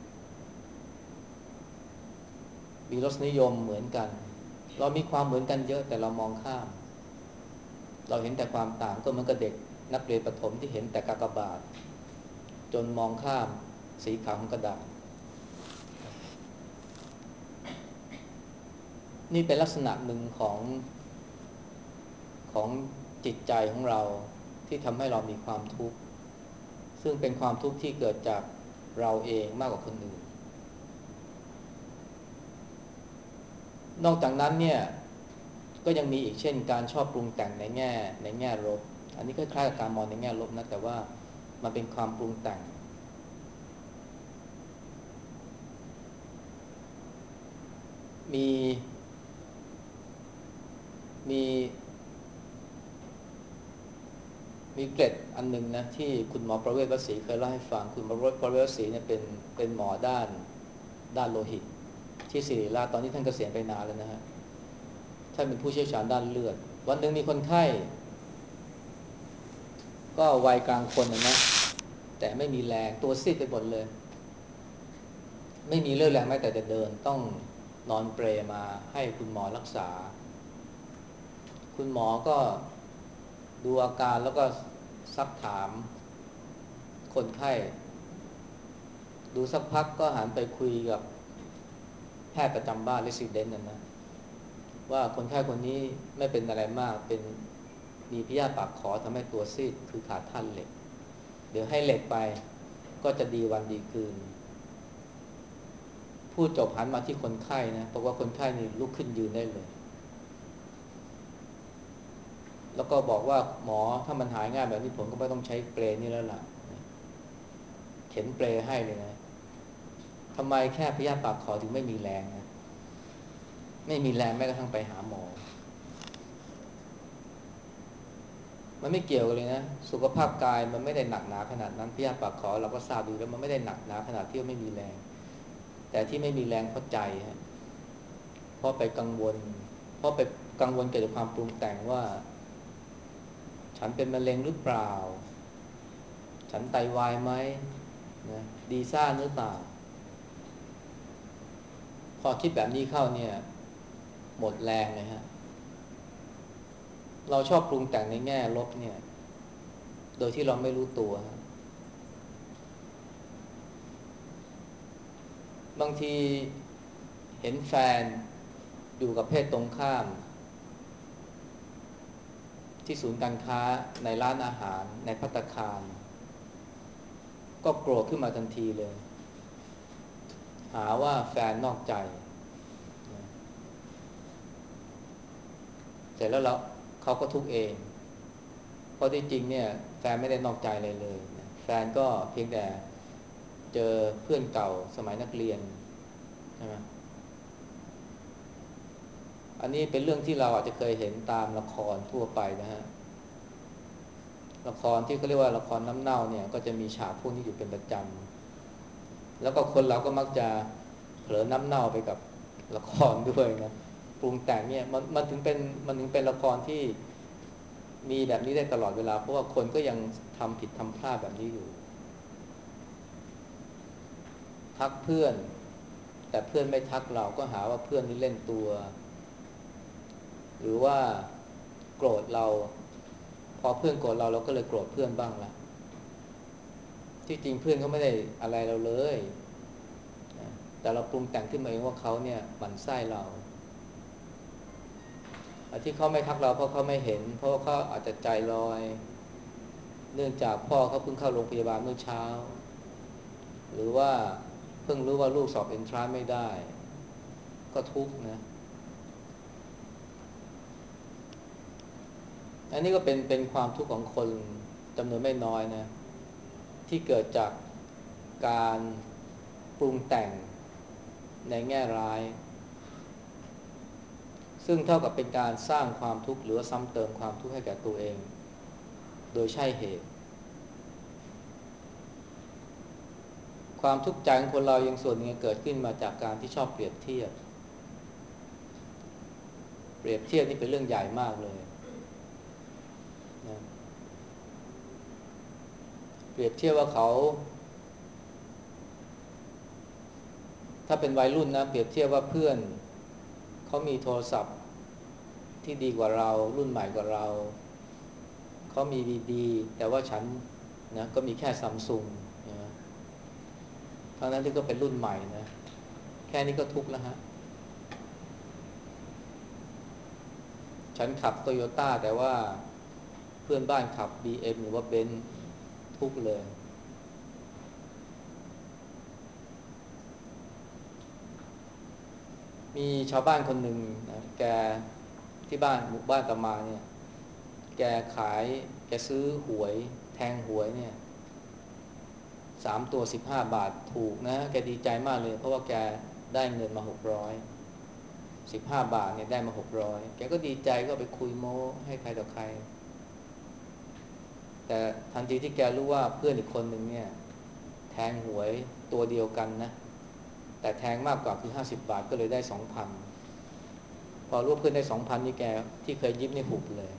มีรสนิยมเหมือนกันเรามีความเหมือนกันเยอะแต่เรามองข้ามเราเห็นแต่ความต่างก็เหมือนกับเด็กนักเรียนประถมที่เห็นแต่กากบาทจนมองข้ามสีขาวของกระดาษนี่เป็นลักษณะหนึ่งของของจิตใจของเราที่ทำให้เรามีความทุกข์ซึ่งเป็นความทุกข์ที่เกิดจากเราเองมากกว่าคนอื่นนอกจากนั้นเนี่ยก็ยังมีอีกเช่นการชอบปรุงแต่งในแง่ในแง่ลบอันนี้คล้ายๆกับการมองในแง่ลบนะแต่ว่ามันเป็นความปรุงแต่งมีมีมีเกร็ดอันหนึงนะที่คุณหมอประเวศวสีเคยเล่าให้ฟังคุณหมอประเวศวสีเนี่ยเป็นเป็นหมอด้านด้านโลหิตที่ศิริราชตอนนี้ท่านเกษียณไปนานแล้วนะฮะท่านเป็นผู้เชี่ยวชาญด้านเลือดวันหนึ่งมีคนไข้ก็วัยกลางคนนะนะแต่ไม่มีแรงตัวซีดไปหมดเลยไม่มีเรี่ยวแรงแม้แต่จะเดินต้องนอนเปรมาให้คุณหมอรักษาคุณหมอก็ดูอาการแล้วก็ซักถามคนไข้ดูสักพักก็หันไปคุยกับแพทย์ประจำบ้านเรซิเดนต์นั่นนะว่าคนไข้คนนี้ไม่เป็นอะไรมากเป็นมีพยาธิปากขอทำให้ตัวซีดคือขาดธาตุเหล็กเดี๋ยวให้เหล็กไปก็จะดีวันดีคืนพูดจบหันมาที่คนไข้นะเพราะว่าคนไข้นี่ลุกขึ้นยืนได้เลยแล้วก็บอกว่าหมอถ้ามันหายง่ายแบบนี้ผมก็ไม่ต้องใช้เปลนี่แล้วล่ะเข็นเปลให้เลยนะทำไมแค่พยาธิปากขอถึงไม่มีแรงนะไม่มีแรงแม้กระทั่งไปหาหมอมันไม่เกี่ยวกันเลยนะสุขภาพกายมันไม่ได้หนักหนาขนาดนั้นพยาธิปากขอเราก็ทราบดีแล้วมันไม่ได้หนักหนาขนาดที่ว่าไม่มีแรงแต่ที่ไม่มีแรงเพราะใจฮะเพราะไปกังวลเพราะไปกังวลเกี่ยวกับความปรุงแต่งว่าฉันเป็นมะเร็งหรือเปล่าฉันไตวายไหมนะดีซ่าหรือเปล่าพอคิดแบบนี้เข้าเนี่ยหมดแรงเลยฮะเราชอบปรุงแต่งในแง่ลบเนี่ยโดยที่เราไม่รู้ตัวบางทีเห็นแฟนอยู่กับเพศตรงข้ามที่ศูนย์การค้าในร้านอาหารในภัตตาคารก็โกรธขึ้นมาทันทีเลยหาว่าแฟนนอกใจเสร็จแล้วเราเขาก็ทุกข์เองเพราะที่จริงเนี่ยแฟนไม่ได้นอกใจอะไรเลยแฟนก็เพียงแต่เจอเพื่อนเก่าสมัยนักเรียนใช่ไหมอันนี้เป็นเรื่องที่เราอาจจะเคยเห็นตามละครทั่วไปนะฮะละครที่เขาเรียกว่าละครน้ำเน่าเนี่ยก็จะมีฉากพวกนี้อยู่เป็นประจำแล้วก็คนเราก็มักจะเผลอน้ำเน่าไปกับละครด้วยนะปรุงแต่งเนี่ยมันมันถึงเป็นมันถึงเป็นละครที่มีแบบนี้ได้ตลอดเวลาเพราะว่าคนก็ยังทำผิดทำพลาดแบบนี้อยู่ทักเพื่อนแต่เพื่อนไม่ทักเราก็หาว่าเพื่อนนี่เล่นตัวหรือว่าโกรธเราพอเพื่อนโกรธเราเราก็เลยโกรธเพื่อนบ้างละที่จริงเพื่อนเขาไม่ได้อะไรเราเลยแต่เราปรุงแต่งขึ้นมาเองว่าเขาเนี่ยหมั่นไส้เราที่เขาไม่ทักเราเพราะเขาไม่เห็นเพราะว่าเขาอาจจะใจลอยเนื่องจากพ่อเขาเพิ่งเข้าโรงพยาบาลเมื่อเช้าหรือว่าเพิ่งรู้ว่าลูกสอบเอนทรานซ์ไม่ได้ก็ทุกข์นะอันนี้ก็เป็นเป็นความทุกข์ของคนจำนวนไม่น้อยนะที่เกิดจากการปรุงแต่งในแง่ร้ายซึ่งเท่ากับเป็นการสร้างความทุกข์หรือซ้ำเติมความทุกข์ให้แก่ตัวเองโดยใช่เหตุความทุกข์ใจของคนเรายังส่วนหนึ่งเกิดขึ้นมาจากการที่ชอบเปรียบเทียบเปรียบเทียบนี่เป็นเรื่องใหญ่มากเลยนะเปรียบเทียบว่าเขาถ้าเป็นวัยรุ่นนะเปรียบเทียบว่าเพื่อนเขามีโทรศัพท์ที่ดีกว่าเรารุ่นใหม่กว่าเราเขามีดีๆแต่ว่าฉันนะก็มีแค่ซัมซุงนะทั้งนั้นที่ก็เป็นรุ่นใหม่นะแค่นี้ก็ทุกข์แล้วฮะฉันขับโตโยต้าแต่ว่าเพื่อนบ้านขับ บี เอ็ม หรือว่าเบนซ์ทุกข์เลยมีชาวบ้านคนหนึ่งนะแกที่บ้านหมู่บ้านตะมาเนี่ยแกขายแกซื้อหวยแทงหวยเนี่ยสามตัวสิบห้าบาทถูกนะแกดีใจมากเลยเพราะว่าแกได้เงินมาหกร้อยสิบห้าบาทเนี่ยได้มาหกร้อยแกก็ดีใจก็ไปคุยโม้ให้ใครต่อใครแต่ทันทีที่แกรู้ว่าเพื่อนอีกคนหนึ่งเนี่ยแทงหวยตัวเดียวกันนะแต่แทงมากกว่าคือห้าสิบบาทก็เลยได้สองพันพอรู้เพื่อนได้สองพันนี่แกที่เคยยิ้มนี่หุบเลย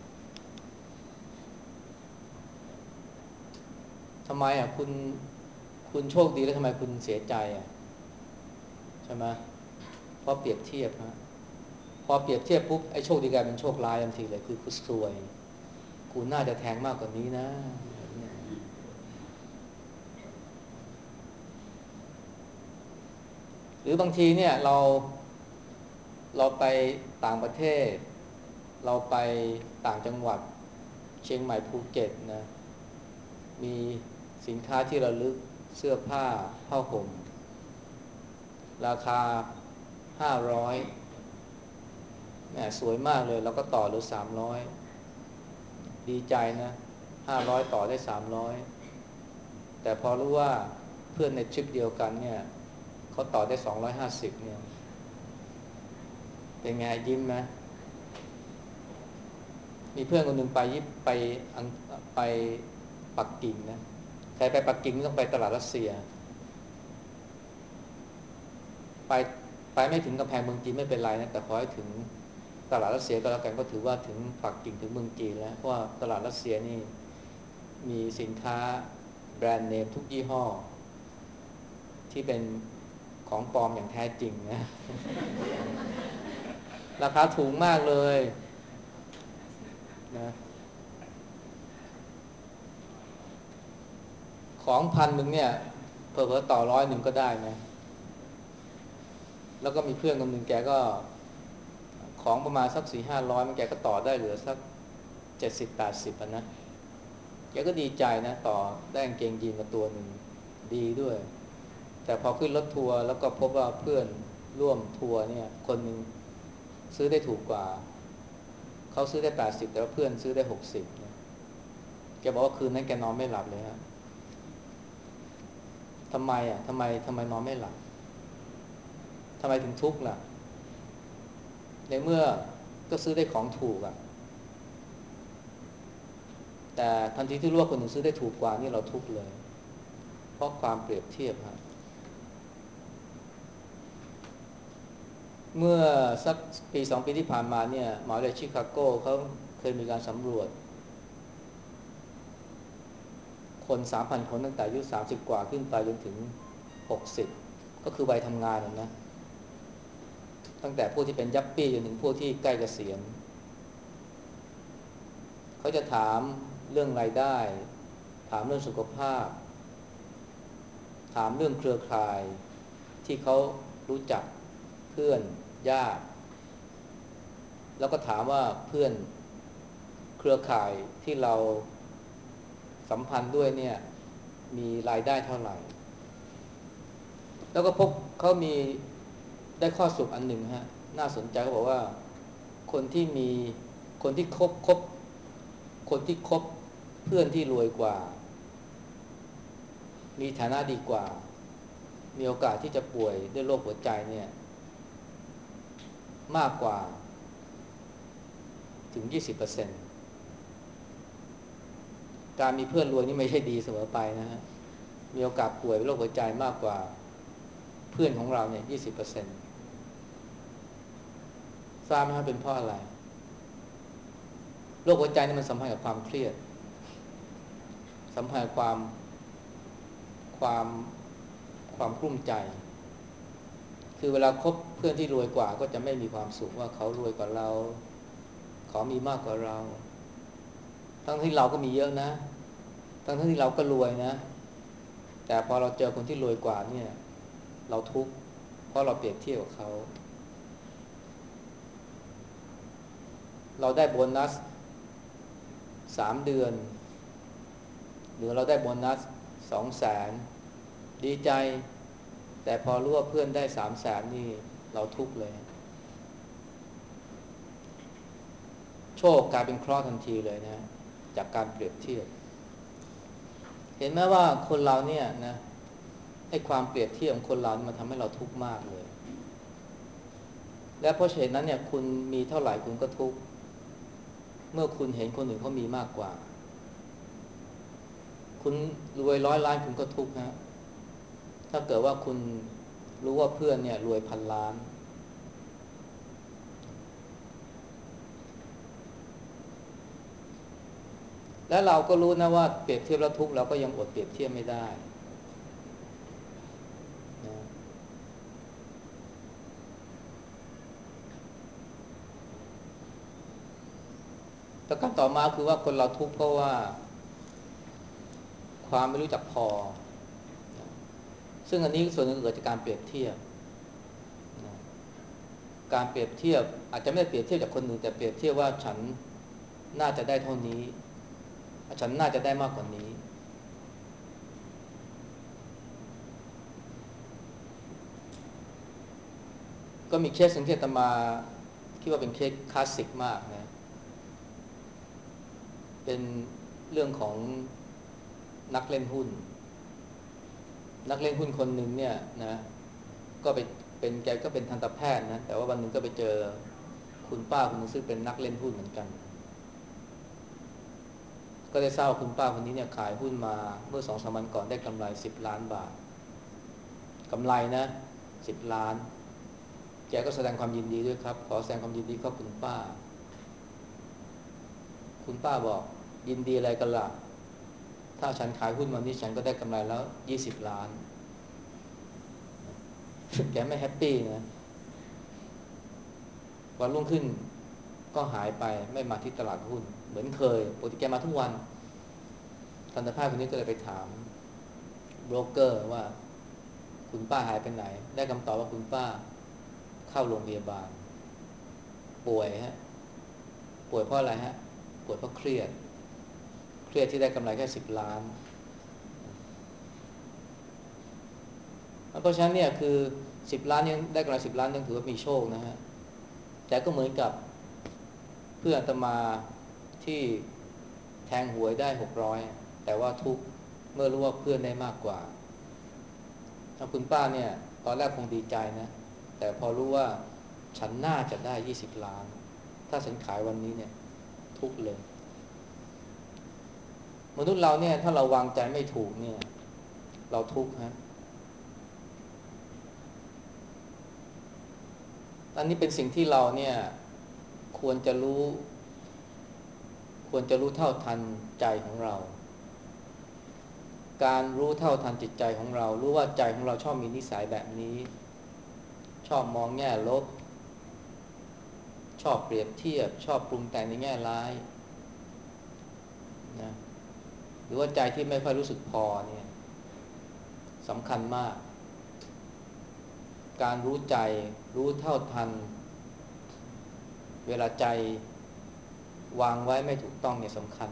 ทำไมอ่ะคุณคุณโชคดีแล้วทำไมคุณเสียใจอ่ะใช่ไหมเพราะเปรียบเทียบฮะพอเปรียบเทียบปุ๊บไอ้โชคดีกลายเป็นโชคร้ายทันทีเลยคือคุณซวยคุณน่าจะแทงมากกว่านี้นะหรือบางทีเนี่ยเราเราไปต่างประเทศเราไปต่างจังหวัดเชียงใหม่ภูเก็ตนะมีสินค้าที่ระลึกเสื้อผ้าผ้าห่มราคาห้าร้อยแหมสวยมากเลยเราก็ต่อเหรือสามร้อยดีใจนะห้าร้อยต่อได้สามร้อยแต่พอรู้ว่าเพื่อนในทริปเดียวกันเนี่ยเขาต่อได้สองร้อยห้าสิบเนี่ยเป็นไงยิ้มไหมมีเพื่อนคนหนึ่งไปยิปไปอังไปปักกิ่งนะใครไปปักกิ่งต้องไปตลาดรัสเซียไปไปไม่ถึงกำแพงเมืองจีนไม่เป็นไรนะแต่ขอให้ถึงตลาดรัสเซียก็แล้วกันก็ถือว่าถึงปักกิ่งถึงเมืองจีนแล้วเพราะว่าตลาดรัสเซียนี่มีสินค้าแบรนด์เนมทุกยี่ห้อที่เป็นของปลอมอย่างแท้จริงนะราคาถูกมากเลยนะของพันหนึ่งเนี่ยเพิ่มต่อร้อยหนึ่งก็ได้นะแล้วก็มีเพื่อนคนหนึ่งแกก็ของประมาณสักสี่ห้าร้อยมันแกก็ต่อได้เหลือสักเจ็ดสิบแปดสิบนะ แกก็ดีใจนะต่อได้กางเกงยีนมาตัวหนึ่งดีด้วยแต่พอขึ้นรถทัวร์แล้วก็พบว่าเพื่อนร่วมทัวร์เนี่ยคนหนึ่งซื้อได้ถูกกว่าเขาซื้อได้แปดสิบแต่ว่าเพื่อนซื้อได้หกสิบนะแกบอกว่าคืนนั้นแกนอนไม่หลับเลยฮะทำไมอ่ะทำไมทำไมนอนไม่หลับทำไมถึงทุกข์ล่ะในเมื่อก็ซื้อได้ของถูกอ่ะแต่ทันทีที่รู้ว่าคนหนึ่งซื้อได้ถูกกว่านี่เราทุกข์เลยเพราะความเปรียบเทียบฮะ เมื่อสักปีสองปีที่ผ่านมาเนี่ยมหาวิทยาลัยชิคาโกเขาเคยมีการสำรวจคนสามพันคนตั้งแต่อายุสามสิบกว่าขึ้นไปจนถึงหกสิบก็คือวัยทำงานนะตั้งแต่ผู้ที่เป็นยัปปี้จนถึงผู้ที่ใกล้เกษียณเขาจะถามเรื่องรายได้ถามเรื่องสุขภาพถามเรื่องเครือข่ายที่เขารู้จักเพื่อนญาติแล้วก็ถามว่าเพื่อนเครือข่ายที่เราสัมพันธ์ด้วยเนี่ยมีรายได้เท่าไหร่แล้วก็พบเขามีได้ข้อสรุปอันหนึ่งฮะน่าสนใจเขาบอกว่าคนที่มีคนที่คบคบคนที่คบเพื่อนที่รวยกว่ามีฐานะดีกว่ามีโอกาสที่จะป่วยด้วยโรคหัวใจเนี่ยมากกว่าถึง ยี่สิบเปอร์เซ็นต์ การมีเพื่อนรวยนี่ไม่ใช่ดีเสมอไปนะฮะมีโอกาสป่วยเป็นโรคหัวใจมากกว่าเพื่อนของเราเนี่ย ยี่สิบเปอร์เซ็นต์ ทราบไหมครับเป็นเพราะอะไรโรคหัวใจนี่มันสัมพันธ์กับความเครียดสัมพันธ์กับความความความกลุ้มใจคือเวลาคบเพื่อนที่รวยกว่าก็จะไม่มีความสุขว่าเขารวยกว่าเราเขามีมากกว่าเราทั้งที่เราก็มีเยอะนะทั้งที่เราก็รวยนะแต่พอเราเจอคนที่รวยกว่าเนี่ยเราทุกข์เพราะเราเปรียบเทียบกับเขาเราได้โบนัสสามเดือนหรือเราได้โบนัสสองแสนดีใจแต่พอรู้ว่าเพื่อนได้สามแสนนี่เราทุกข์เลยโชคกลายเป็นเคราะห์ทันทีเลยนะจากการเปรียบเทียบเห็นไหมว่าคนเราเนี่ยนะให้ความเปรียบเทียบของคนเรามันทำให้เราทุกข์มากเลยและเพราะเหตุนั้นเนี่ยคุณมีเท่าไหร่คุณก็ทุกข์เมื่อคุณเห็นคนอื่นเขามีมากกว่าคุณรวยร้อยล้านคุณก็ทุกข์นะถ้าเกิดว่าคุณรู้ว่าเพื่อนเนี่ยรวยพันล้านและเราก็รู้นะว่าเปรียบเทียบแล้วทุกข์เราก็ยังอดเปรียบเทียบไม่ได้นะประการต่อมาคือว่าคนเราทุกข์เพราะว่าความไม่รู้จักพอนะซึ่งอันนี้ส่วนหนึ่งเกิดจากการเปรียบเทียบนะการเปรียบเทียบอาจจะไม่ได้เปรียบเทียบจากคนอื่นแต่เปรียบเทียบว่าฉันน่าจะได้เท่านี้ฉันน่าจะได้มากกว่านี้ก็มีเคสหนึ่งที่อาตมาคิดว่าเป็นเคสคลาสสิกมากนะเป็นเรื่องของนักเล่นหุ้นนักเล่นหุ้นคนหนึ่งเนี่ยนะก็ไปเป็นแกก็เป็นทันตแพทย์นะแต่ว่าวันหนึ่งก็ไปเจอคุณป้าคนหนึงซึ่งเป็นนักเล่นหุ้นเหมือนกันก็ได้ทราบว่าคุณป้าคนนี้เนี่ยขายหุ้นมาเมื่อสองสามวันก่อนได้กำไรสิบล้านบาทกำไรนะสิบล้านแกก็แสดงความยินดีด้วยครับขอแสดงความยินดีครับคุณป้าคุณป้าบอกยินดีอะไรกันล่ะถ้าฉันขายหุ้นวันนี้ฉันก็ได้กำไรแล้วยี่สิบล้านแกไม่แฮปปี้นะวันรุ่งขึ้นก็หายไปไม่มาที่ตลาดหุ้นเหมือนเคยปกติแกมาทุกวันทันตแพทย์คนนี้ก็เลยไปถามโบรกเกอร์ว่าคุณป้าหายไปไหนได้คำตอบว่าคุณป้าเข้าโรงพยาบาลป่วยฮะป่วยเพราะอะไรฮะป่วยเพราะเครียดเครียดที่ได้กำไรแค่สิบล้านเพราะฉะนั้นเนี่ยคือสิบล้านยังได้กำไรสิบล้านยังถือว่ามีโชคนะฮะแต่ก็เหมือนกับเพื่อนอาตมาที่แทงหวยได้หกร้อยแต่ว่าทุกเมื่อรู้ว่าเพื่อนได้มากกว่าถ้าคุณป้าเนี่ยตอนแรกคงดีใจนะแต่พอรู้ว่าฉันน่าจะได้ยี่สิบล้านถ้าฉันขายวันนี้เนี่ยทุกเลยมนุษย์เราเนี่ยถ้าเราวางใจไม่ถูกเนี่ยเราทุกข์ฮะอันนี้เป็นสิ่งที่เราเนี่ยควรจะรู้ควรจะรู้เท่าทันใจของเราการรู้เท่าทันจิตใจของเรารู้ว่าใจของเราชอบมีนิสัยแบบนี้ชอบมองแง่ลบชอบเปรียบเทียบชอบปรุงแต่งในแง่ร้ายนะหรือว่าใจที่ไม่ค่อยรู้สึกพอเนี่ยสำคัญมากการรู้ใจรู้เท่าทันเวลาใจวางไว้ไม่ถูกต้องเนี่ยสำคัญ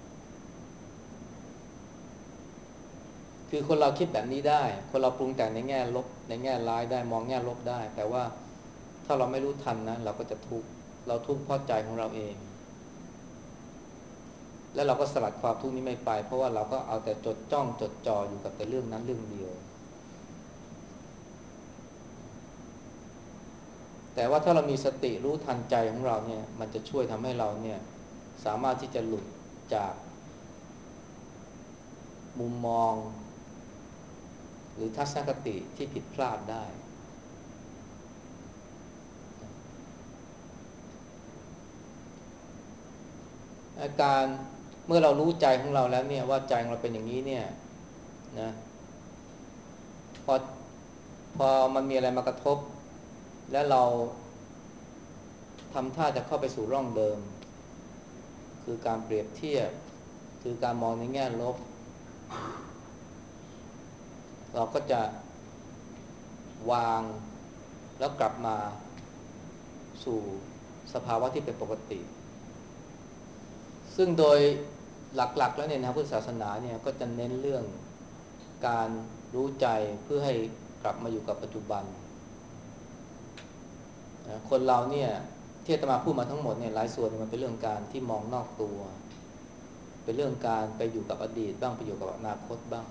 คือคนเราคิดแบบนี้ได้คนเราปรุงแต่งในแง่ลบในแง่ร้ายได้มองแง่ลบได้แต่ว่าถ้าเราไม่รู้ทันนะเราก็จะทุกข์เราทุกข์เพราะใจของเราเองแล้วเราก็สลัดความทุกข์นี้ไม่ไปเพราะว่าเราก็เอาแต่จดจ้องจดจ่ออยู่กับแต่เรื่องนั้นเรื่องเดียวแต่ว่าถ้าเรามีสติรู้ทันใจของเราเนี่ยมันจะช่วยทำให้เราเนี่ยสามารถที่จะหลุดจากมุมมองหรือทัศนคติที่ผิดพลาดได้อาการเมื่อเรารู้ใจของเราแล้วเนี่ยว่าใจของเราเป็นอย่างนี้เนี่ยนะพอพอมันมีอะไรมากระทบและเราทำท่าจะเข้าไปสู่ร่องเดิมคือการเปรียบเทียบคือการมองในแง่ลบเราก็จะวางแล้วกลับมาสู่สภาวะที่เป็นปกติซึ่งโดยหลักๆแล้วเนี่ยนะพุทธศาสนาเนี่ยก็จะเน้นเรื่องการรู้ใจเพื่อให้กลับมาอยู่กับปัจจุบันนะคนเราเนี่ยที่อาตมาพูดมาทั้งหมดเนี่ยหลายส่วนมันเป็นเรื่องการที่มองนอกตัวเป็นเรื่องการไปอยู่กับอดีตบ้างไปอยู่กับอนาคตบ้าง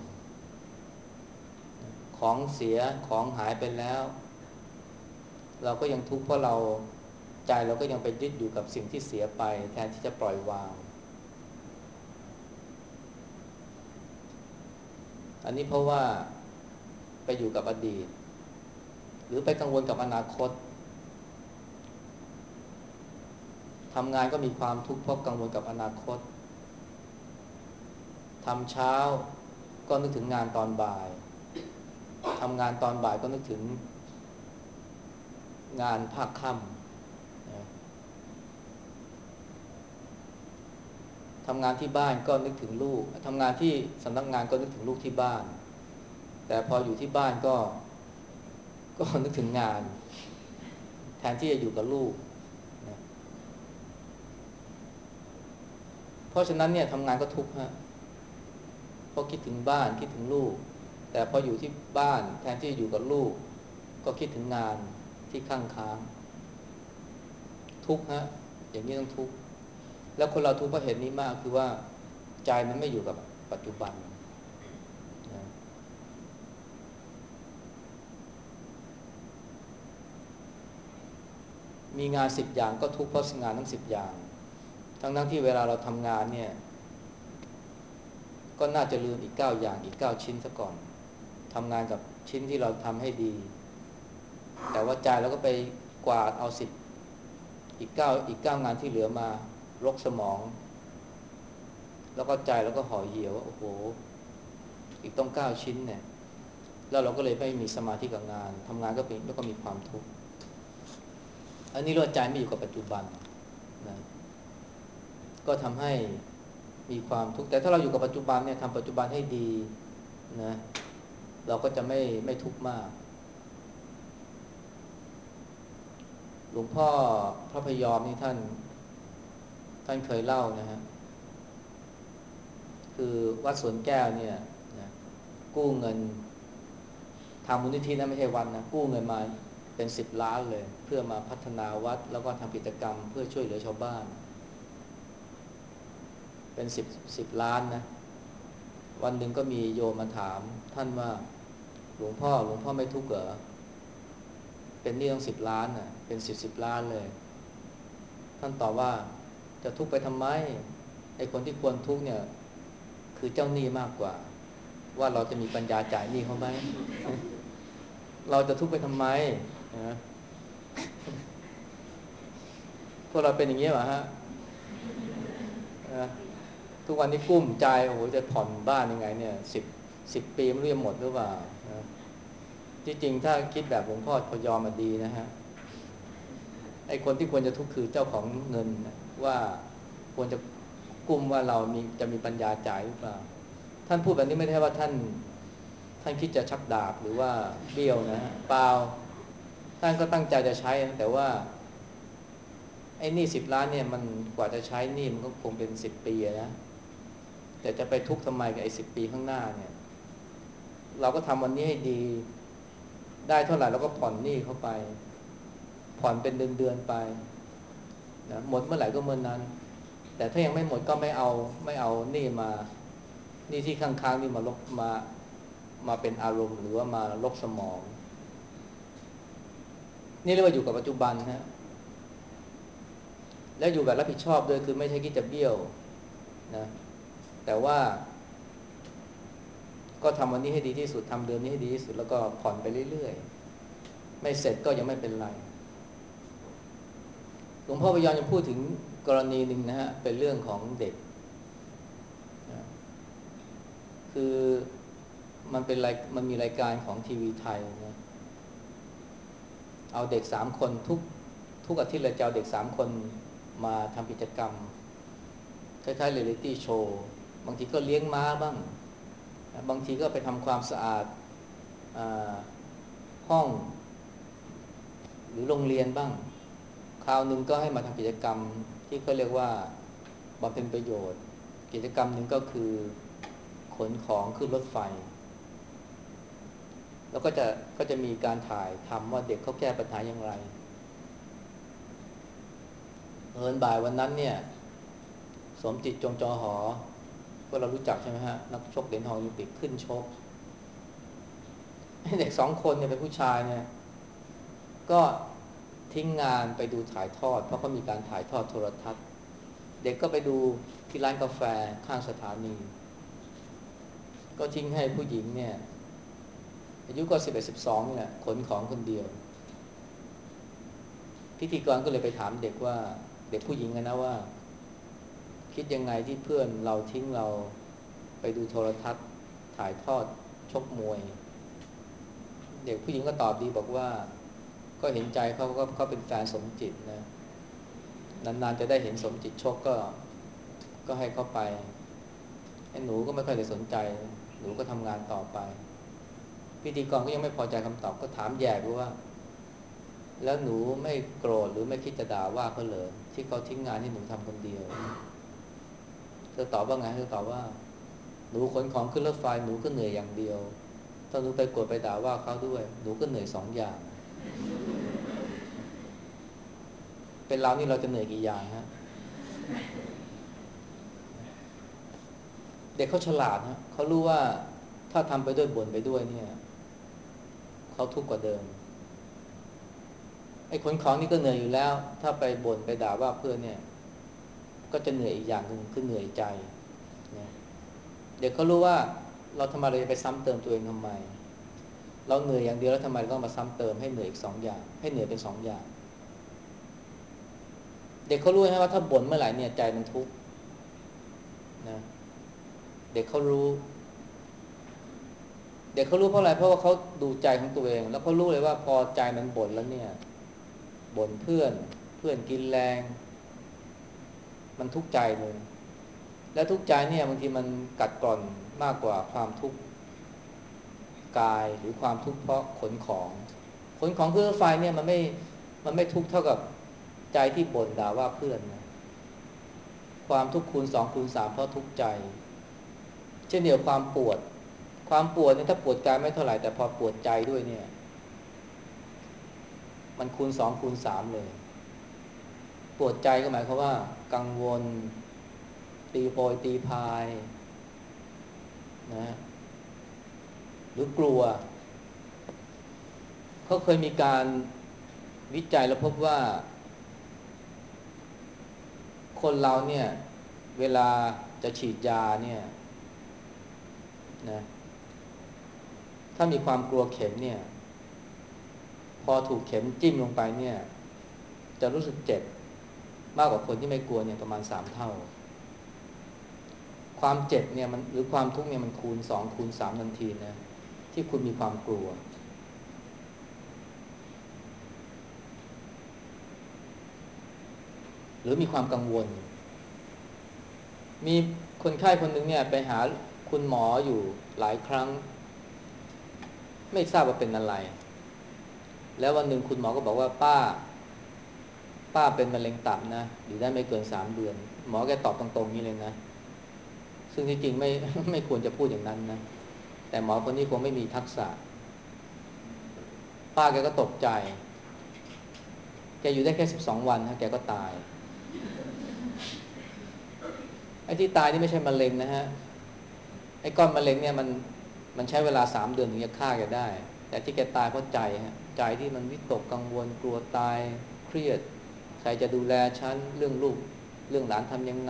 ของเสียของหายไปแล้วเราก็ยังทุกข์เพราะเราใจเราก็ยังไปยึดอยู่กับสิ่งที่เสียไปแทนที่จะปล่อยวางอันนี้เพราะว่าไปอยู่กับอดีตหรือไปกังวลกับอนาคตทำงานก็มีความทุกข์เพราะกังวลกับอนาคตทำเช้าก็นึกถึงงานตอนบ่ายทำงานตอนบ่ายก็นึกถึงงานภาคค่ำนะทำงานที่บ้านก็นึกถึงลูกทำงานที่สำนักงานก็นึกถึงลูกที่บ้านแต่พออยู่ที่บ้านก็ก็นึกถึงงานแทนที่จะอยู่กับลูกนะเพราะฉะนั้นเนี่ยทำงานก็ทุกข์ฮะเพราะคิดถึงบ้านคิดถึงลูกแต่พออยู่ที่บ้านแทนที่จะอยู่กับลูกก็คิดถึงงานที่ข้างค้างทุกข์ฮะอย่างนี้ต้องทุกข์แล้วคนเราทุกข์เพราะเหตุนี้มากคือว่าใจมันไม่อยู่กับปัจจุบันนะมีงานสิบอย่างก็ทุกข์เพราะงานทั้งสิบอย่างทั้งทั้งที่เวลาเราทำงานเนี่ยก็น่าจะลืมอีกเก้าอย่างอีกเก้าชิ้นซะก่อนทำงานกับชิ้นที่เราทำให้ดีแต่ว่าใจเราก็ไปกวาดเอาสิบอีกเก้าอีกเก้างานที่เหลือมารกสมองแล้วก็ใจแล้วก็ห่อเหี่ยวว่าโอ้โหอีกต้องเก้าชิ้นเนี่ยแล้วเราก็เลยไม่มีสมาธิกับงานทำงานก็เป็นแล้วก็มีความทุกข์อันนี้เรื่องใจไม่อยู่กับปัจจุบันนะก็ทำให้มีความทุกข์แต่ถ้าเราอยู่กับปัจจุบันเนี่ยทำปัจจุบันให้ดีนะเราก็จะไม่ไม่ทุกข์มากหลวงพ่อพระพยอมนี่ท่านท่านเคยเล่านะฮะคือวัดสวนแก้วเนี่ยนะกู้เงินทางมูลนิธินะไม่ใช่วัดนะกู้เงินมาเป็นสิบล้านเลยเพื่อมาพัฒนาวัดแล้วก็ทำกิจกรรมเพื่อช่วยเหลือชาวบ้านเป็นสิบสิบล้านนะวันหนึ่งก็มีโยมมาถามท่านว่าหลวงพ่อหลวงพ่อไม่ทุกข์เหรอเป็นหนี้ต้องสิบล้านน่ะเป็นสิบสิบล้านเลยท่านตอบว่าจะทุกข์ไปทำไมไอ้คนที่ควรทุกข์เนี่ยคือเจ้าหนี้มากกว่าว่าเราจะมีปัญญาจ่ายหนี้เขาไหมเราจะทุกข์ไปทำไมนะพวกเราเป็นอย่างนี้เหรอฮะนะทุกวันนี้กุ้มใจโอ้โหจะผ่อนบ้านยังไงเนี่ยสิบสิบปีไม่รู้จะหมดหรือเปล่านะที่จริงถ้าคิดแบบหลวงพ่อพยอมมาดีนะฮะไอ้คนที่ควรจะทุกข์คือเจ้าของเงินนะว่าควรจะกุ้มว่าเรามีจะมีปัญญาจ่ายหรือเปล่าท่านพูดแบบนี้ไม่ได้ว่าท่านท่านคิดจะชักดาบหรือว่าเบี้ยวนะเปล่าท่านก็ตั้งใจจะใช้แต่ว่าไอ้หนี้สิบล้านเนี่ยมันกว่าจะใช้หนี้มันก็คงเป็นสิบปีนะแต่จะไปทุกข์ทำไมกับไอ้สิบปีข้างหน้าเนี่ยเราก็ทำวันนี้ให้ดีได้เท่าไหร่เราก็ผ่อนหนี้เข้าไปผ่อนเป็นเดือนๆไปนะหมดเมื่อไหร่ก็เมื่อนนั้นแต่ถ้ายังไม่หมดก็ไม่เอาไม่เอาหนี้มาหนี้ที่ค้างๆนี่มาลบมามาเป็นอารมณ์หรือว่ามาลบสมองนี่เรียกว่าอยู่กับปัจจุบันนะแล้วอยู่แบบรับผิดชอบด้วยคือไม่ใช่คิดจะเบี้ยวนะแต่ว่าก็ทำวันนี้ให้ดีที่สุดทำเดือนนี้ให้ดีที่สุดแล้วก็ผ่อนไปเรื่อยๆไม่เสร็จก็ยังไม่เป็นไรหลวงพ่อพยอมยังพูดถึงกรณีหนึ่งนะฮะเป็นเรื่องของเด็กนะคือมันเป็นรายมันมีรายการของทีวีไทยนะเอาเด็กสามคนทุกทุกอาทิตย์เลยจะเอาเด็กสามคนมาทำกิจกรรมคล้ายๆเรียลลิตี้โชว์บางทีก็เลี้ยงม้าบ้างบางทีก็ไปทำความสะอาดห้องหรือโรงเรียนบ้างคราวหนึ่งก็ให้มาทำกิจกรรมที่เขาเรียกว่าบำเพ็ญประโยชน์กิจกรรมหนึ่งก็คือขนของขึ้นรถไฟแล้วก็จะก็จะมีการถ่ายทำว่าเด็กเขาแก้ปัญหาอย่างไรเอินบ่ายวันนั้นเนี่ยสมจิตจงจอหอก็เรารู้จักใช่ไหมฮะนักชกเหรียญทองโอลิมปิกขึ้นชกเด็กสองคนเนี่ยเป็นผู้ชายเนี่ยก็ทิ้งงานไปดูถ่ายทอดเพราะเขามีการถ่ายทอดโทรทัศน์เด็กก็ไปดูที่ร้านกาแฟข้างสถานีก็ทิ้งให้ผู้หญิงเนี่ยอายุก็สิบเอ็ดสิบสองเนี่ยขนของคนเดียวพิธีกรก็เลยไปถามเด็กว่าเด็กผู้หญิงนะว่าคิดยังไงที่เพื่อนเราทิ้งเราไปดูโทรทัศน์ถ่ายทอดชกมวยเด็กผู้หญิงก็ตอบดีบอกว่าก็เห็นใจเขาก็เขาเป็นแฟนสมจิตนะนานๆจะได้เห็นสมจิตชกก็ก็ให้เขาไปไอ้หนูก็ไม่ค่อยได้สนใจหนูก็ทำงานต่อไปพิธีกรก็ยังไม่พอใจคำตอบก็ถามแย่ดูว่าแล้วหนูไม่โกรธหรือไม่คิดจะด่าว่าเขาเลยที่เขาทิ้งงานให้หนูทำคนเดียวเธอตอบว่าไงเธอตอบว่าหนูขนของขึ้นรถไฟหนูก็เหนื่อยอย่างเดียวถ้าหนูไปโกรธไปด่าว่าเขาด้วยหนูก็เหนื่อยสองอย่างเป็นเรานี่เราจะเหนื่อยกี่อย่างฮะเด็กเขาฉลาดฮะเขารู้ว่าถ้าทำไปด้วยบ่นไปด้วยเนี่ยเขาทุกข์กว่าเดิมไอ้ขนของนี่ก็เหนื่อยอยู่แล้วถ้าไปบ่นไปด่าว่าเพื่อนเนี่ยก็จะเหนื่อยอีกอย่างหนึ่งคือเหนื่อยใจนะเด็กเขารู้ว่าเราทำไมเราจะไปซ้ำเติมตัวเองทำไมเราเหนื่อยอย่างเดียวแล้วทำไมเราต้องมาซ้ำเติมให้เหนื่อยอีกสองอย่างให้เหนื่อยเป็นสองอย่างเด็กเขารู้ไหมว่าถ้าบ่นเมื่อไหร่เนี่ยใจมันทุกข์นะเด็กเขารู้เด็กเขารู้เพราะอะไรเพราะว่าเขาดูใจของตัวเองแล้วเขารู้เลยว่าพอใจมันบ่นแล้วเนี่ยบ่นเพื่อนเพื่อนกินแรงมันทุกข์ใจเลยและทุกข์ใจเนี่ยบางทีมันกัดกร่อนมากกว่าความทุกข์กายหรือความทุกข์เพราะขนของขนของคือรถไฟเนี่ยมันไม่มันไม่ทุกข์เท่ากับใจที่บ่นด่าว่าเพื่อนนะความทุกข์คูณสองคูณสามเพราะทุกข์ใจเช่นเดียวความปวดความปวดเนี่ยถ้าปวดกายไม่เท่าไหร่แต่พอปวดใจด้วยเนี่ยมันคูณสองคูณสามเลยปวดใจก็หมายความว่ากังวลตีโพยตีพายนะหรือกลัวเขาเคยมีการวิจัยแล้วพบว่าคนเราเนี่ยเวลาจะฉีดยาเนี่ยนะถ้ามีความกลัวเข็มเนี่ยพอถูกเข็มจิ้มลงไปเนี่ยจะรู้สึกเจ็บมากกว่าคนที่ไม่กลัวเนี่ยประมาณสามเท่าความเจ็บเนี่ยมันหรือความทุกข์เนี่ยมันคูณสองคูณสามทันทีนะที่คุณมีความกลัวหรือมีความกังวลมีคนไข้คนหนึ่งเนี่ยไปหาคุณหมออยู่หลายครั้งไม่ทราบว่าเป็นอะไรแล้ววันหนึ่งคุณหมอก็บอกว่าป้าป้าเป็นมะเร็งตับนะอยู่ได้ไม่เกินสามเดือนหมอแกตอบตรงๆนี้เลยนะซึ่งที่จริงไม่ไม่ควรจะพูดอย่างนั้นนะแต่หมอคนนี้คงไม่มีทักษะป้าแกก็ตกใจแกอยู่ได้แค่สิบสองวันฮะแกก็ตายไอ้ที่ตายนี่ไม่ใช่มะเร็งนะฮะไอ้ก้อนมะเร็งเนี่ยมันมันใช้เวลาสามเดือนถึงจะฆ่าแกได้แต่ที่แกตายเพราะใจฮะใจที่มันวิตกกังวลกลัวตายเครียดใครจะดูแลฉันเรื่องลูกเรื่องหลานทำยังไง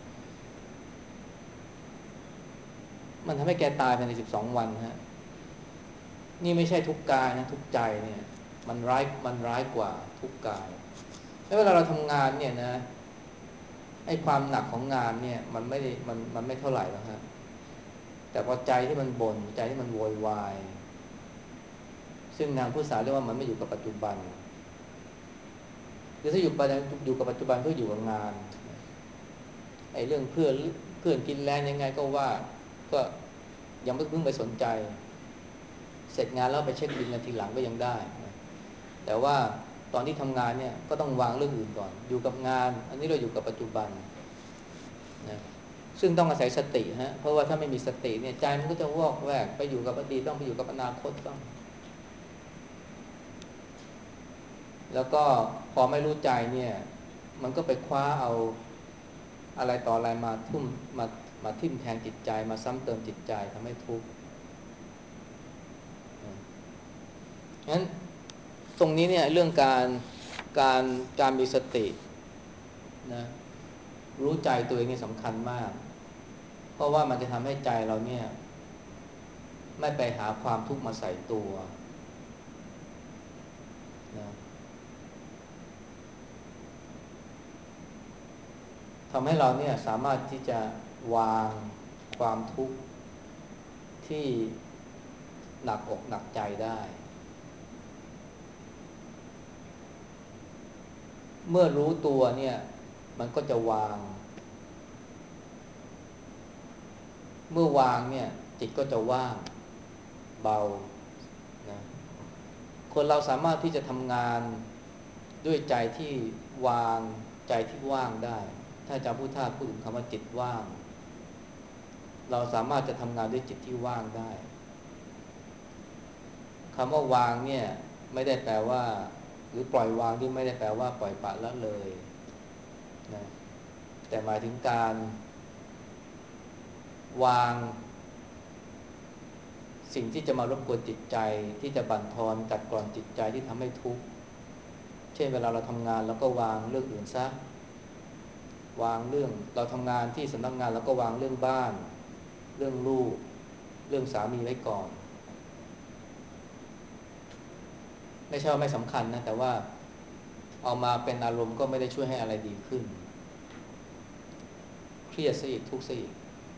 มันทำให้แกตายภายในสิบสองวันฮะนี่ไม่ใช่ทุกข์กายนะทุกข์ใจเนี่ยมันร้ายมันร้ายกว่าทุกข์กายแล้วเวลาเราทำงานเนี่ยนะไอ้ความหนักของงานเนี่ยมันไม่ได้มันมันไม่เท่าไหร่แล้วฮะแต่พอใจที่มันบ่นใจที่มันโวยวายซึ่งทางผู้สาเรียกว่ามันไม่อยู่กับปัจจุบันคือถ้าอยู่ไปอยู่กับปัจจุบันเพื่ออยู่กับงานไอ้เรื่องเพื่อนเพื่อนกินแรงยังไงก็ว่าก็ยังไม่เพิ่งไปสนใจเสร็จงานแล้วไปเช็คบิลนาทีหลังก็ยังได้นะแต่ว่าตอนที่ทำงานเนี่ยก็ต้องวางเรื่องอื่นก่อนอยู่กับงานอันนี้เราอยู่กับปัจจุบันนะซึ่งต้องอาศัยสติฮะเพราะว่าถ้าไม่มีสติเนี่ยใจมันก็จะวอกแวกไปอยู่กับอดีตต้องไปอยู่กับอนาคตต้องแล้วก็พอไม่รู้ใจเนี่ยมันก็ไปคว้าเอาอะไรต่ออะไรมาทุ่มมามาทิ่มแทงจิตใจมาซ้ำเติมจิตใจทำให้ทุกข์งั้นตรงนี้เนี่ยเรื่องการการการมีสตินะรู้ใจตัวเองนี่สำคัญมากเพราะว่ามันจะทำให้ใจเราเนี่ยไม่ไปหาความทุกข์มาใส่ตัวนะทำให้เราเนี่ยสามารถที่จะวางความทุกข์ที่หนักอกหนักใจได้เมื่อรู้ตัวเนี่ยมันก็จะวางเมื่อวางเนี่ยจิตก็จะว่างเบานะคนเราสามารถที่จะทำงานด้วยใจที่วางใจที่ว่างได้ถ้าอาจารย์พุทธาพูดถึงคำว่าจิตว่างเราสามารถจะทำงานด้วยจิตที่ว่างได้คำว่าวางเนี่ยไม่ได้แปลว่าหรือปล่อยวางที่ไม่ได้แปลว่าปล่อยปละละเลยนะแต่หมายถึงการวางสิ่งที่จะมารบกวนจิตใจที่จะบั่นทอนกัดกร่อนจิตใจที่ทำให้ทุกข์เช่นเวลาเราทำงานเราก็วางเรื่องอื่นซะวางเรื่องเราทำงานที่สำนักงานเราก็วางเรื่องบ้านเรื่องลูกเรื่องสามีไว้ก่อนไม่ใช่ว่าไม่สำคัญนะแต่ว่าเอามาเป็นอารมณ์ก็ไม่ได้ช่วยให้อะไรดีขึ้นเครียดซะอีกทุกข์ซะอีก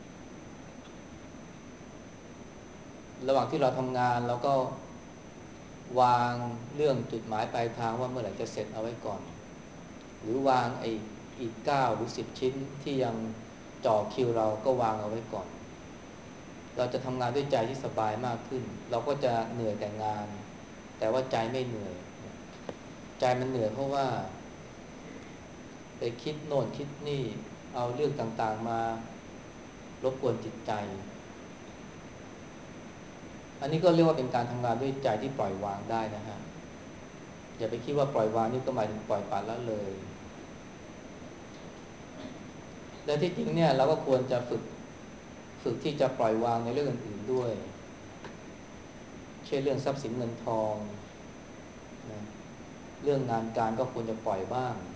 ระหว่างที่เราทำงานเราก็วางเรื่องจุดหมายปลายทางว่าเมื่อไหร่จะเสร็จเอาไว้ก่อนหรือวางไอ้อีกเก้าหรือสิบชิ้นที่ยังจ่อคิวเราก็วางเอาไว้ก่อนเราจะทำงานด้วยใจที่สบายมากขึ้นเราก็จะเหนื่อยแต่งานแต่ว่าใจไม่เหนื่อยใจมันเหนื่อยเพราะว่าไปคิดโน่นคิดนี่เอาเรื่องต่างๆมารบกวนจิตใจอันนี้ก็เรียกว่าเป็นการทำงานด้วยใจที่ปล่อยวางได้นะฮะอย่าไปคิดว่าปล่อยวางนี่ก็หมายถึงปล่อยปละละเลยและที่จริงเนี่ยเราก็ควรจะฝึกฝึกที่จะปล่อยวางในเรื่องอื่นๆด้วยเช่นเรื่องทรัพย์สินเงินทองนะเรื่องงานการก็ควรจะปล่อยบ้าง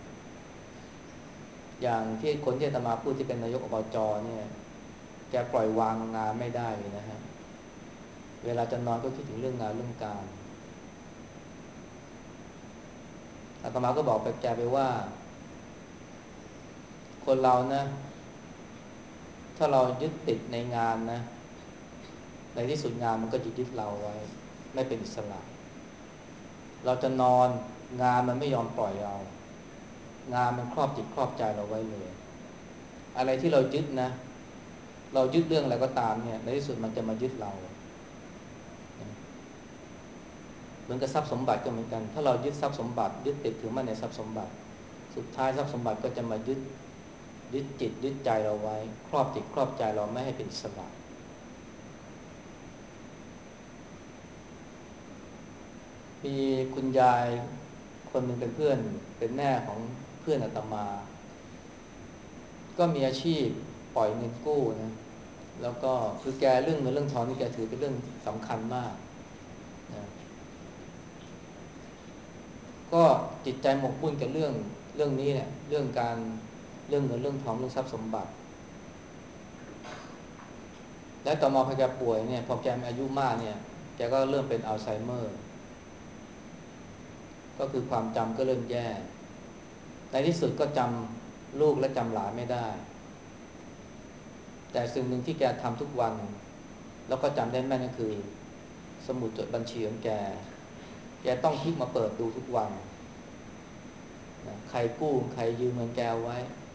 อย่างที่คนที่อาตมาพูดที่เป็นนายกอบจเนี่ยแกปล่อยวางงานไม่ได้เลยนะฮะเวลาจะนอนก็คิดถึงเรื่องงานเรื่องการอาตมาก็บอกไปแกไปว่าคนเรานะถ้าเรายึดติดในงานนะในที่สุดงานมันก็จะยึดเราไว้ไม่เป็นอิสระเราจะนอนงานมันไม่ยอมปล่อยเรางานมันครอบจิตครอบใจเราไว้เลยอะไรที่เรายึดนะเรายึดเรื่องอะไรก็ตามเนี่ยในที่สุดมันจะมายึดเราเหมือนกับทรัพย์สมบัติก็เหมือนกันถ้าเรายึดทรัพย์สมบัติยึดติดถือมั่นในทรัพย์สมบัติสุดท้ายทรัพย์สมบัติก็จะมายึดยึดจิตยึดใจเราไว้ครอบจิตครอบใจเราไม่ให้เป็นอิสระมีคุณยายคนหนึ่งเป็นเพื่อนเป็นแม่ของเพื่อนอาตมาก็มีอาชีพปล่อยเงินกู้นะแล้วก็คือแกเรื่องเงินเรื่องทองนี่แกถือเป็นเรื่องสำคัญมากนะก็จิตใจหมกมุ่นกับเรื่องเรื่องนี้เนี่ยเรื่องการเรื่องเงินเรื่องทองเรื่องทรัพย์สมบัติและต่อมาพอแกป่วยเนี่ยพอแกมีอายุมากเนี่ยแกก็เริ่มเป็นอัลไซเมอร์ก็คือความจำก็เริ่มแย่ในที่สุดก็จำลูกและจำหลานไม่ได้แต่สิ่งหนึ่งที่แกทำทุกวันแล้วก็จำได้แม่นก็คือสมุดจดบัญชีของแกแกต้องพลิกมาเปิดดูทุกวันนะใครกู้ใครยืมเงินแกไว้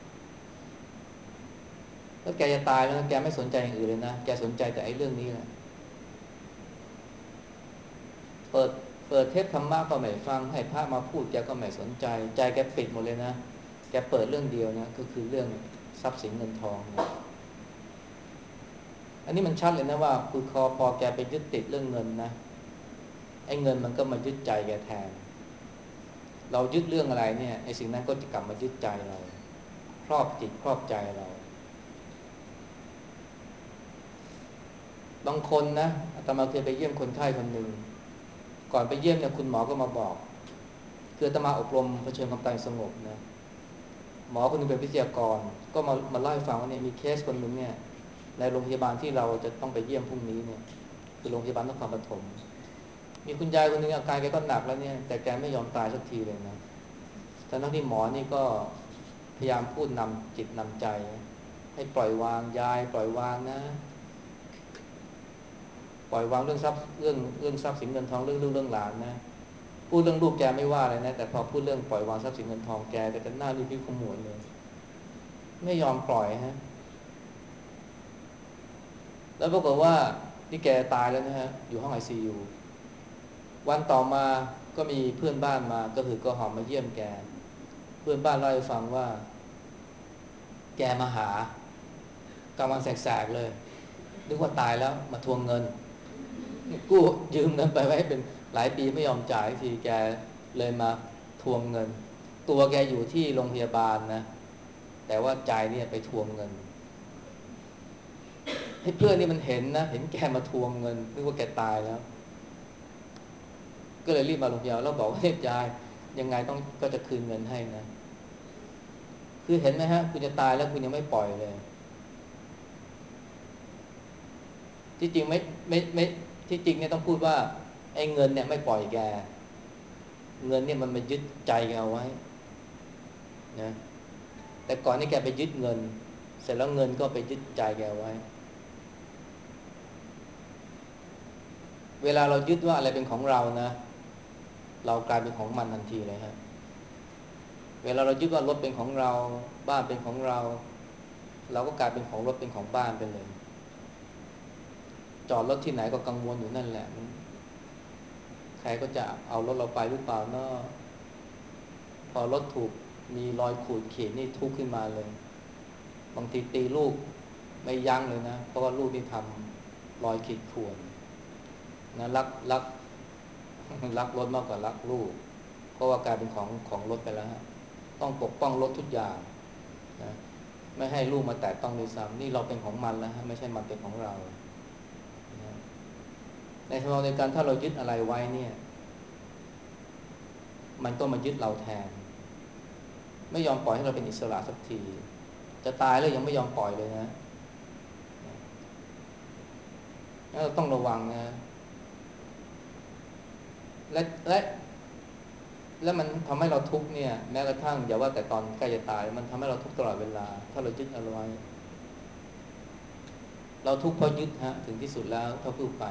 แล้วแกจะตายแล้วนะแกไม่สนใจอย่างอื่นเลยนะแกสนใจแต่ไอ้เรื่องนี้แหละเปิดเปิดเทปธรรมะก็ไม่ฟังให้พระมาพูดแกก็ไม่สนใจใจแกปิดหมดเลยนะแกเปิดเรื่องเดียวนะก็คือเรื่องทรัพย์สินเงินทองนะอันนี้มันชัดเลยนะว่าคือคอพอแกไปยึดติดเรื่องเงินนะไอ้เงินมันก็มายึดใจแกแทนเรายึดเรื่องอะไรเนี่ยไอ้สิ่งนั้นก็จะกลับมายึดใจเราครอบจิตครอบใจเราบางคนนะอาตมาเคยไปเยี่ยมคนไข้คนหนึ่งก่อนไปเยี่ยมเนี่ยคุณหมอก็มาบอกคืออาตมาอบรมเผชิญความตายสงบนะหมอคนนึงเป็นวิทยากรก็มามาเล่าให้ฟังว่าเนี่ยมีเคสคนหนึ่งเนี่ยในโรงพยาบาลที่เราจะต้องไปเยี่ยมพรุ่งนี้เนี่ยคือโรงพยาบาลนครปฐมมีคุณยายคนหนึ่งอาการแกก็หนักแล้วเนี่ยแต่แกไม่ยอมตายสักทีเลยนะทั้งที่หมอนี่ก็พยายามพูดนำจิตนำใจให้ปล่อยวางยายปล่อยวางนะปล่อยวางเรื่องทรัพย์เรื่องเรื่องทรัพย์สินเงินทองเรื่องลูกเรื่องหลานนะพูดเรื่องลูกแกไม่ว่าเลยนะแต่พอพูดเรื่องปล่อยวางทรัพย์สินเงินทองแกก็จะหน้ารีบริ้วขมวดเลยไม่ยอมปล่อยฮะแล้วปรากฏว่านี่แกตายแล้วนะฮะอยู่ห้องไอซียูวันต่อมาก็มีเพื่อนบ้านมาก็คือก็หอมมาเยี่ยมแกเพื่อนบ้านเล่าให้ฟังว่าแกมาหากลางวันแสกๆเลยนึกว่าตายแล้วมาทวงเงินกู้ยืมเงินไปไว้เป็นหลายปีไม่ยอมจ่ายทีแกเลยมาทวงเงินตัวแกอยู่ที่โรงพยาบาลนะแต่ว่าใจเนี่ยไปทวงเงินให้เพื่อนนี่มันเห็นนะเห็นแกมาทวงเงินนึกว่าแกตายแล้วก็เลยรีบมาโรงพยาบาลแล้วบอกว่าเฮ้ยยายยังไงต้องก็จะคืนเงินให้นะคือเห็นไหมฮะคุณจะตายแล้วคุณยังไม่ปล่อยเลยที่จริงไม่ไม่ไม่ที่จริงเนี่ยต้องพูดว่าไอ้เงินเนี่ยไม่ปล่อยแกเงินเนี่ยมันมายึดใจแกเอาไว้นะแต่ก่อนนี่แกไปยึดเงินเสร็จแล้วเงินก็ไปยึดใจแกไว้เวลาเรายึดว่าอะไรเป็นของเรานะเรากลายเป็นของมันทันทีเลยฮะเวลาเรายึดว่ารถเป็นของเราบ้านเป็นของเราเราก็กลายเป็นของรถเป็นของบ้านไปเลยจอดรถที่ไหนก็กังวลอยู่นั่นแหละใครก็จะเอารถเราไปหรือเปล่าเนาะพอรถถูกมีรอยขูดขีดนี่ทุกข์ขึ้นมาเลยบางทีตีลูกไม่ยั้งเลยนะเพราะว่าลูกนี่ทำรอยขีดข่วนนะรักรักรักรถมากกว่ารักลูกเพราะว่ากลายเป็นของของรถไปแล้วฮะต้องปกป้องรถทุกอย่างนะไม่ให้ลูกมาแตะต้องด้วยซ้ำนี่เราเป็นของมันแล้วฮะไม่ใช่มันเป็นของเรานะในทางในการถ้าเรายึดอะไรไว้เนี่ยมันก็มายึดเราแทนไม่ยอมปล่อยให้เราเป็นอิสระสักทีจะตายแล้วยังไม่ยอมปล่อยเลยนะเราต้องระวังนะและและและมันทำให้เราทุกข์เนี่ยแม้กระทั่งอย่าว่าแต่ตอนใกล้จะตายมันทำให้เราทุกข์ตลอดเวลาถ้าเรายึดเอาไว้เราทุกข์เพราะยึดฮะถึงที่สุดแล้วถ้าพูดไป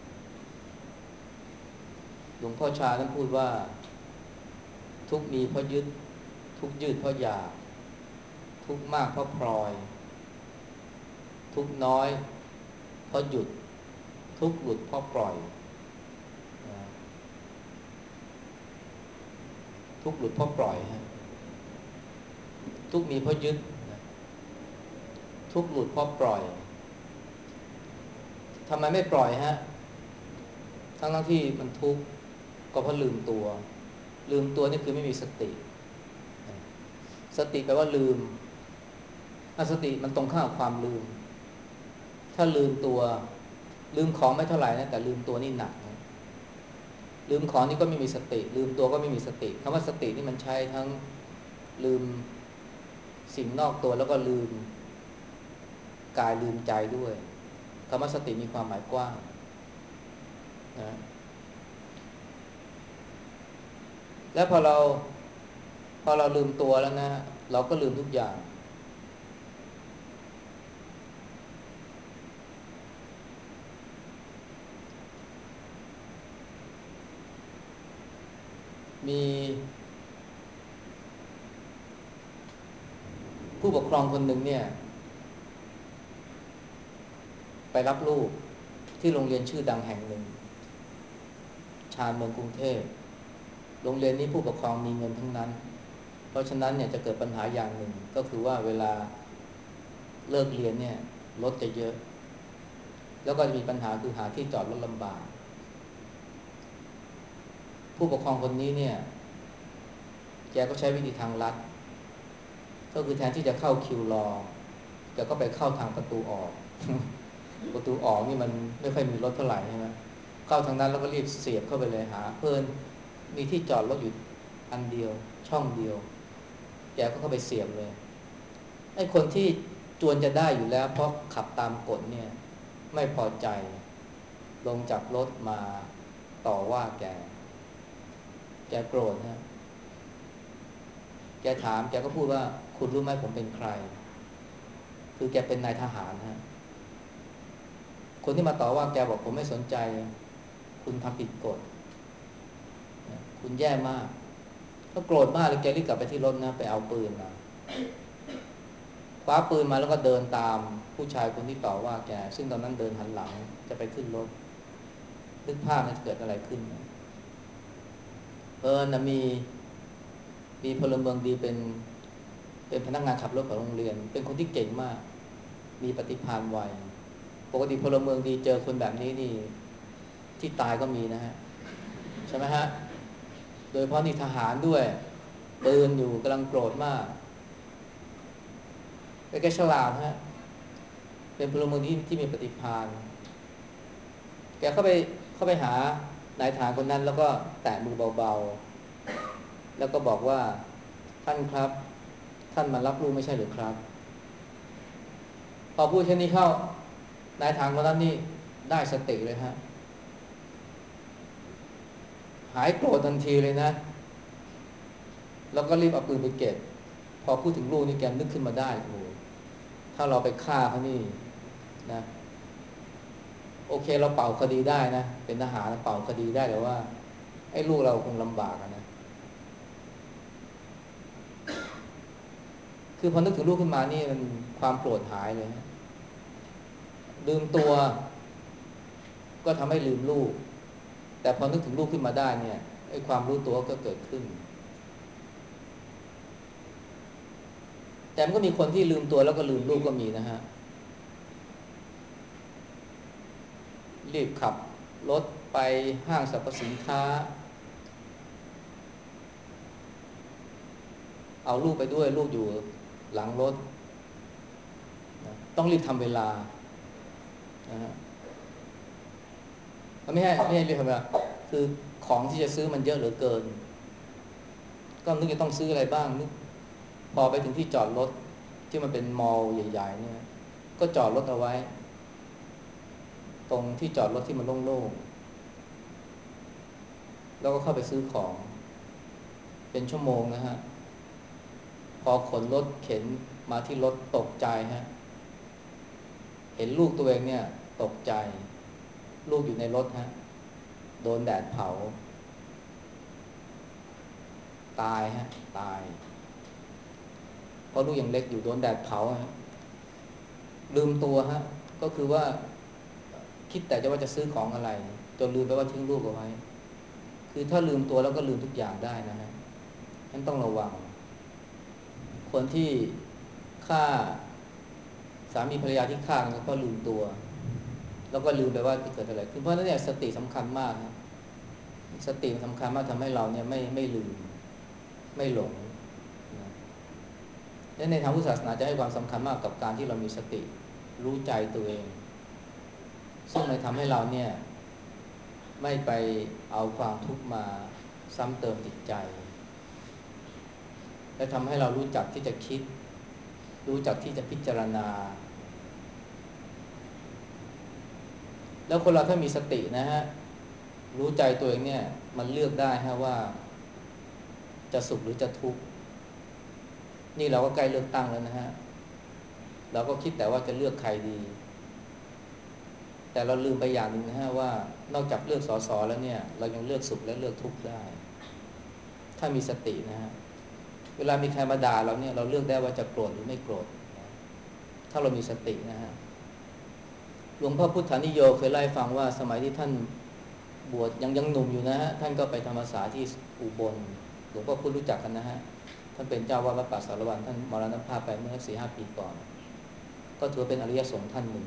หลวงพ่อชาท่านพูดว่าทุกข์มีเพราะยึดทุกข์ยืดเพราะอยากทุกข์มากเพราะพลอยทุกข์น้อยเพราะหยุดทุกข์หลุดเพราะปล่อยทุกข์หลุดเพราะปล่อยฮะทุกข์มีเพราะยึดทุกข์หลุดเพราะปล่อยทำไมไม่ปล่อยฮะทั้งทั้งที่มันทุกข์ก็เพราะลืมตัวลืมตัวนี่คือไม่มีสติสติแปลว่าลืมอสติมันตรงข้ามกับความลืมถ้าลืมตัวลืมของไม่เท่าไหร่นะแต่ลืมตัวนี่หนักนะลืมของนี่ก็ไม่มีสติลืมตัวก็ไม่มีสติคำว่าสตินี่มันใช้ทั้งลืมสิ่งนอกตัวแล้วก็ลืมกายลืมใจด้วยคำว่าสติมีความหมายกว้างนะแล้วพอเราพอเราลืมตัวแล้วนะเราก็ลืมทุกอย่างมีผู้ปกครองคนหนึ่งเนี่ยไปรับลูกที่โรงเรียนชื่อดังแห่งหนึ่งชานเมืองกรุงเทพโรงเรียนนี้ผู้ปกครองมีเงินทั้งนั้นเพราะฉะนั้นเนี่ยจะเกิดปัญหาอย่างหนึ่งก็คือว่าเวลาเลิกเรียนเนี่ยรถจะเยอะแล้วก็จะมีปัญหาคือหาที่จอดรถลำบากผู้ปกครองคนนี้เนี่ยแกก็ใช้วิธีทางลัดก็คือแทนที่จะเข้าคิวรอแกก็ไปเข้าทางประตูออกประตูออกนี่มันไม่ค่อยมีรถเท่าไหร่ใช่ไหมเข้าทางนั้นแล้วก็รีบเสียบเข้าไปเลยหาเพิ่นมีที่จอดรถอยู่อันเดียวช่องเดียวแกก็เข้าไปเสียบเลยไอ้คนที่จวนจะได้อยู่แล้วเพราะขับตามกฎเนี่ยไม่พอใจลงจากรถมาต่อว่าแกแกโกรธฮะแกถามแกก็พูดว่าคุณรู้ไหมผมเป็นใครคือแกเป็นนายทหารฮะคนที่มาต่อว่าแกบอกผมไม่สนใจคุณทำผิดกฎคุณแย่มากก็โกรธมากเลยแกรีบกลับไปที่รถนะไปเอาปืนมาคว้าปืนมาแล้วก็เดินตามผู้ชายคนที่ต่อว่าแกซึ่งตอนนั้นเดินหันหลังจะไปขึ้นรถนึกภาพมันจะเกิดอะไรขึ้นเออนะมีมีพลเมืองดีเป็นเป็นพนักงานขับรถของโรงเรียนเป็นคนที่เก่งมากมีปฏิภาณไวปกติพลเมืองดีเจอคนแบบนี้นี่ที่ตายก็มีนะฮะใช่ไหมฮะโดยเพราะนี่ทหารด้วยปืนอยู่กำลังโกรธมากแต่แกฉลาดฮะเป็นพลเมืองดีที่มีปฏิภาณแกเข้าไปเข้าไปหานายทหารคนนั้นแล้วก็แตะมือเบาๆแล้วก็บอกว่าท่านครับท่านมารับลูกไม่ใช่หรือครับพอพูดแค่นี้เข้านายทหารคนนั้นนี่ได้สติเลยฮะหายโกรธทันทีเลยนะแล้วก็รีบเอาปืนไปเก็บพอพูดถึงลูกนี่แกนึกขึ้นมาได้โอ้ถ้าเราไปฆ่าเขานี่นะโอเคเราเป่าคดีได้นะเป็นทหารเป่าคดีได้แต่ว่าไอ้ลูกเราคงลำบากนะคือพอนึกถึงลูกขึ้นมานี่มันความโกรธหายเลยนะลืมตัวก็ทำให้ลืมลูกแต่พอนึกถึงลูกขึ้นมาได้เนี่ยไอ้ความรู้ตัวก็เกิดขึ้นแต่มันก็มีคนที่ลืมตัวแล้วก็ลืมลูกก็มีนะฮะรีบขับรถไปห้างสรรพสินค้าเอาลูกไปด้วยลูกอยู่หลังรถนะต้องรีบทำเวลานะฮะไม่ใช่ไม่ใช่รีบทำเวลาคือของที่จะซื้อมันเยอะเหลือเกินก็นึกจะต้องซื้ออะไรบ้างนึกพอไปถึงที่จอดรถที่มันเป็นมอลล์ใหญ่ๆเนี่ยก็จอดรถเอาไว้ตรงที่จอดรถที่มันโล่งๆแล้วก็เข้าไปซื้อของเป็นชั่วโมงนะฮะพอขนรถเข็นมาที่รถตกใจฮะเห็นลูกตัวเองเนี่ยตกใจลูกอยู่ในรถฮะโดนแดดเผาตายฮะตายเพราะลูกยังเล็กอยู่โดนแดดเผาฮะลืมตัวฮะก็คือว่าคิดแต่จะว่าจะซื้อของอะไรจนลืมไปว่าทิ้งลูกเอาไว้คือถ้าลืมตัวแล้วก็ลืมทุกอย่างได้นะฮะนั้นต้องระวังคนที่ฆ่าสามีภรรยาที่ฆ่ากันก็เพราะลืมตัวแล้วก็ลืมไปว่าเกิดอะไรขึ้นเพราะฉะนั้นเนี่ยสติสำคัญมากนะสติสำคัญมากทำให้เราเนี่ยไม่ไม่ลืมไม่หลงนะและในทางพุทธศาสนาจะให้ความสำคัญมากกับการที่เรามีสติรู้ใจตัวเองซึ่งมันทำให้เราเนี่ยไม่ไปเอาความทุกข์มาซ้ำเติมจิตใจและทำให้เรารู้จักที่จะคิดรู้จักที่จะพิจารณาแล้วคนเราถ้ามีสตินะฮะรู้ใจตัวเองเนี่ยมันเลือกได้ฮะว่าจะสุขหรือจะทุกข์นี่เราก็ใกล้เลือกตั้งแล้วนะฮะเราก็คิดแต่ว่าจะเลือกใครดีแต่เราลืมไปอย่างหนึ่งนะฮะว่านอกจากเลือกสสแล้วเนี่ยเรายังเลือกสุขและเลือกทุกข์ได้ถ้ามีสตินะฮะเวลามีใครมาด่าเราเนี่ยเราเลือกได้ว่าจะโกรธหรือไม่โกรธถ้าเรามีสตินะฮะหลวงพ่อพุทธานิโยเคยเล่าให้ฟังว่าสมัยที่ท่านบวชยังยังหนุ่มอยู่นะฮะท่านก็ไปธรรมศาสตร์ที่อุบลหลวงพ่อพุทธรู้จักกันนะฮะท่านเป็นเจ้าวาดวัดป่าสารวันท่านมรณภาพไปเมื่อสี่ห้าปีก่อนก็ถือเป็นอริยสงฆ์ท่านหนึ่ง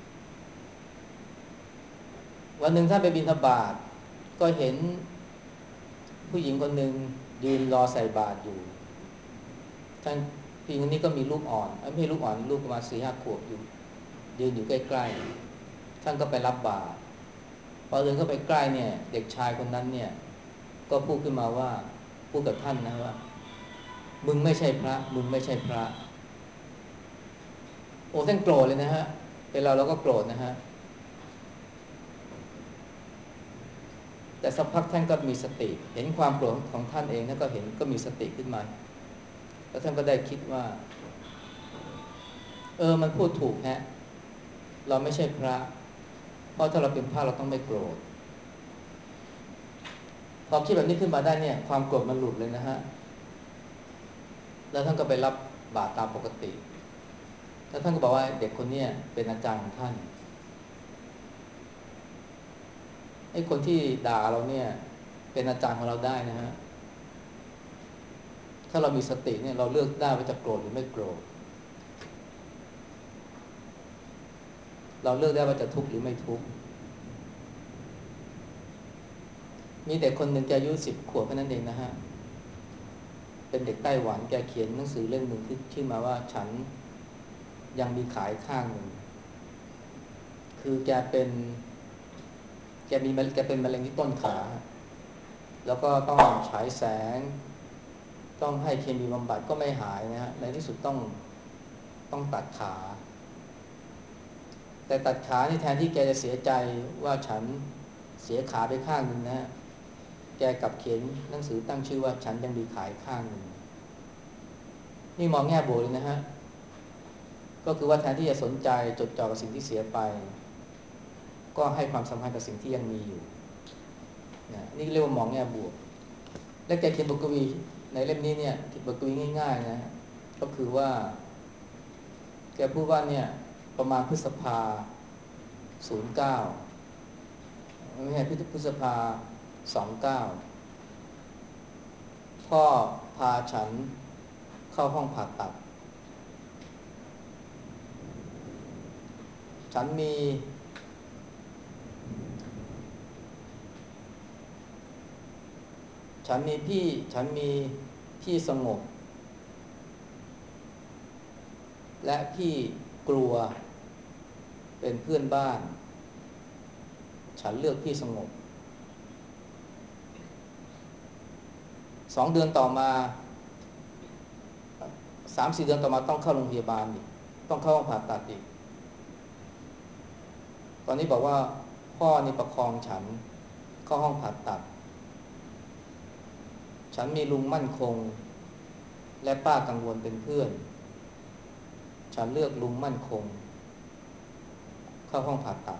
วันหนึ่งท่านไปบิณฑบาตก็เห็นผู้หญิงคนหนึ่งยืนรอใส่บาตรอยู่ท่านผู้หญิงคนนี้ก็มีลูกอ่อนไม่ใช่ลูกอ่อนลูกประมาณสี่ห้าขวบอยู่ยืนอยู่ใกล้ๆท่านก็ไปรับบาตรพอเดินเข้าไปใกล้เนี่ยเด็กชายคนนั้นเนี่ยก็พูดขึ้นมาว่าพูดกับท่านนะว่ามึงไม่ใช่พระมึงไม่ใช่พระโอ้ท่านโกรธเลยนะฮะเป็นเราเราก็โกรธนะฮะแต่สักพักท่านก็มีสติเห็นความโกรธของท่านเองท่านก็เห็นก็มีสติขึ้นมาแล้วท่านก็ได้คิดว่าเออมันพูดถูกฮะเราไม่ใช่พระเพราะถ้าเราเป็นพระเราต้องไม่โกรธพอคิดแบบนี้ขึ้นมาได้เนี่ยความโกรธมันหลุดเลยนะฮะแล้วท่านก็ไปรับบาตรตามปกติแล้วท่านก็บอกว่าเด็กคนนี้เป็นอาจารย์ของท่านไอ้คนที่ด่าเราเนี่ยเป็นอาจารย์ของเราได้นะฮะถ้าเรามีสติเนี่ยเราเลือกได้ว่าจะโกรธหรือไม่โกรธเราเลือกได้ว่าจะทุกข์หรือไม่ทุกข์มีเด็กคนหนึ่งแกอายุสิบขวบแค่นั้นเองนะฮะเป็นเด็กไต้หวันแกเขียนหนังสือเล่มหนึ่งที่ชื่อมาว่าฉันยังมีขายข้างหนึ่งคือแกเป็นแกมีแกเป็นมะเร็งที่ต้นขาแล้วก็ต้องฉายแสงต้องให้เคมีบำบัดก็ไม่หายนะฮะในที่สุดต้องต้องตัดขาแต่ตัดขานี่แทนที่แกจะเสียใจว่าฉันเสียขาไปข้างหนึ่งนะฮะแกกลับเขียนหนังสือตั้งชื่อว่าฉันยังมีขายข้างหนึ่งนี่มองแง่บวกเลยนะฮะก็คือว่าแทนที่จะสนใจจดจ่อกับสิ่งที่เสียไปก็ให้ความสำคัญกับสิ่งที่ยังมีอยู่นะนี่เรียกว่ามองแง่บวกและแกเขียนบทกวีในเล่มนี้เนี่ยบทกวีง่ายๆนะก็คือว่าแกพูดว่าเนี่ยประมาณพฤษภาศูนย์เก้าไม่ใช่พฤษภาสองเก้าพ่อพาฉันเข้าห้องผ่าตัดฉันมีฉันมีพี่ฉันมีพี่สงบและพี่กลัวเป็นเพื่อนบ้านฉันเลือกพี่สงบสองเดือนต่อมาสามสี่เดือนต่อมาต้องเข้าโรงพยาบาลอีกต้องเข้าห้องผ่าตัดอีกตอนนี้บอกว่าพ่อนี่ประคองฉันเข้าห้องผ่าตัดฉันมีลุงมั่นคงและป้ากังวลเป็นเพื่อนฉันเลือกลุงมั่นคงเข้าห้องผ่าตัด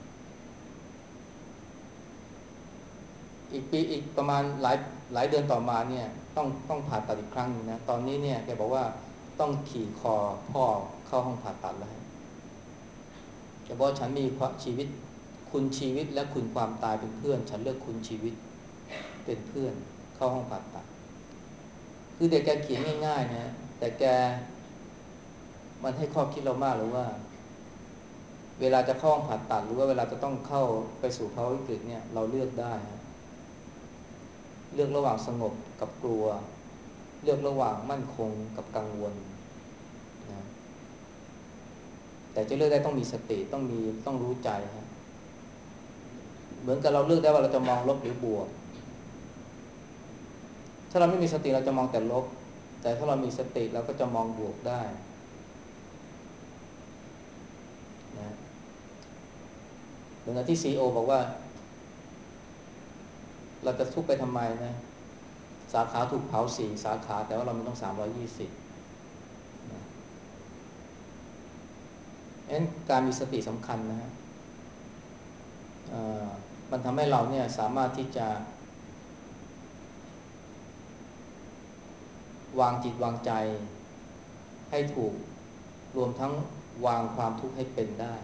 อีกปีอีกประมาณหลายหลายเดือนต่อมาเนี่ยต้องต้องผ่าตัดอีกครั้งนึงนะตอนนี้เนี่ยแกบอกว่าต้องขี่คอพ่อเข้าห้องผ่าตัดแล้วแกบอกฉันมีชีวิตคุณชีวิตและคุณความตายเป็นเพื่อนฉันเลือกคุณชีวิตเป็นเพื่อนเข้าห้องผ่าตัดคือเด็กแกเขียนง่ายๆนะแต่แกมันให้ข้อคิดเรามากเลยว่าเวลาจะเข้าห้องผ่าตัดหรือว่าเวลาจะต้องเข้าไปสู่ภาวะวิกฤตเนี่ยเราเลือกได้นะเลือกระหว่างสงบกับกลัวเลือกระหว่างมั่นคงกับกังวลนะแต่จะเลือกได้ต้องมีสติต้องมีต้องรู้ใจนะเหมือนกับเราเลือกได้ว่าเราจะมองลบหรือบวกถ้าเราไม่มีสติเราจะมองแต่ลบแต่ถ้าเรามีสติเราก็จะมองบวกได้นะเหมือนกับที่ซีอีโอบอกว่าเราจะทุกข์ไปทำไมนะสาขาถูกเผาสี่สาขาแต่ว่าเรามีต้องสามร้อยยี่สิบนะงั้นการมีสติสำคัญนะฮะมันทำให้เราเนี่ยสามารถที่จะวางจิตวางใจให้ถูกรวมทั้งวางความทุกข์ให้เป็นได้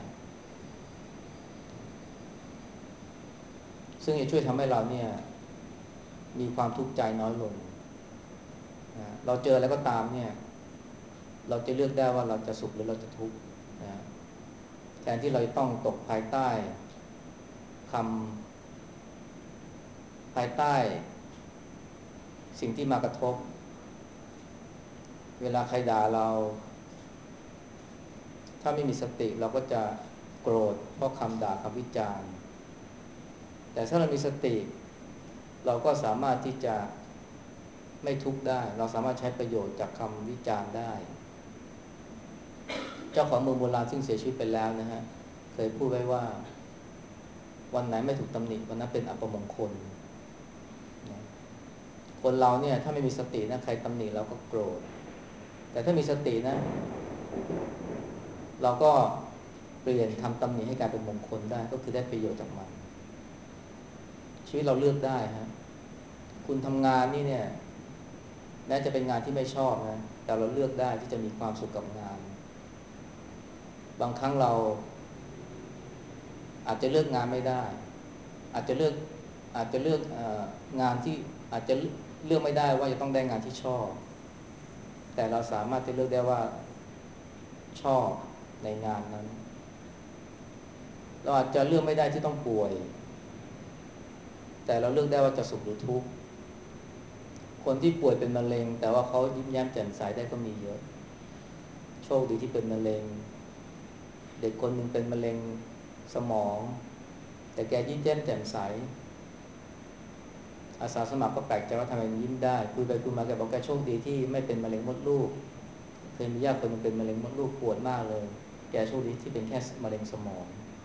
ซึ่งจะช่วยทำให้เราเนี่ยมีความทุกข์ใจน้อยลงนะเราเจออะไรก็ตามเนี่ยเราจะเลือกได้ว่าเราจะสุขหรือเราจะทุกข์นะแทนที่เราจะต้องตกภายใต้คำภายใต้สิ่งที่มากระทบเวลาใครด่าเราถ้าไม่มีสติเราก็จะโกรธเพราะคำด่าคำวิจารณ์แต่ถ้าเรามีสติเราก็สามารถที่จะไม่ทุกข์ได้เราสามารถใช้ประโยชน์จากคำวิจารณ์ได้เจ้าของเมืองโบราณซึ่งเสียชีวิตไปแล้วนะฮะเคยพูดไว้ว่าวันไหนไม่ถูกตำหนิวันนั้นเป็นอัปมงคลนะคนเราเนี่ยถ้าไม่มีสตินะใครตำหนิเราก็โกรธแต่ถ้ามีสตินะเราก็เปลี่ยนคำตำหนิให้กลายเป็นมงคลได้ก็คือได้ประโยชน์จากมันชีวิตเราเลือกได้ฮะคุณทำงานนี่เนี่ยแม้จะเป็นงานที่ไม่ชอบนะแต่เราเลือกได้ที่จะมีความสุขกับงานบางครั้งเราอาจจะเลือกงานไม่ได้อาจจะเลือกอาจจะเลือกเอ่องานที่อาจจะเลือกไม่ได้ว่าจะต้องได้งานที่ชอบแต่เราสามารถจะเลือกได้ว่าชอบในงานนั้นเราอาจจะเลือกไม่ได้ที่ต้องป่วยแต่เราเลือกได้ว่าจะสุขหรือทุกข์คนที่ป่วยเป็นมะเร็งแต่ว่าเขายิ้มแย้มแจ่มใสได้ก็มีเยอะโชคดีที่เป็นมะเร็งเด็กคนหนึ่งเป็นมะเร็งสมองแต่แกยิ้มแย้มแจ่มใสอาสาสมัครก็แปลกใจว่าทำไมยิ้มได้คุยไปคุยมาแกบอกแกโชคดีที่ไม่เป็นมะเร็งมดลูกเคยมีญาติคนนึงเป็นมะเร็งมดลูกปวดมากเลยแกโชคดีที่เป็นแค่มะเร็งสมอง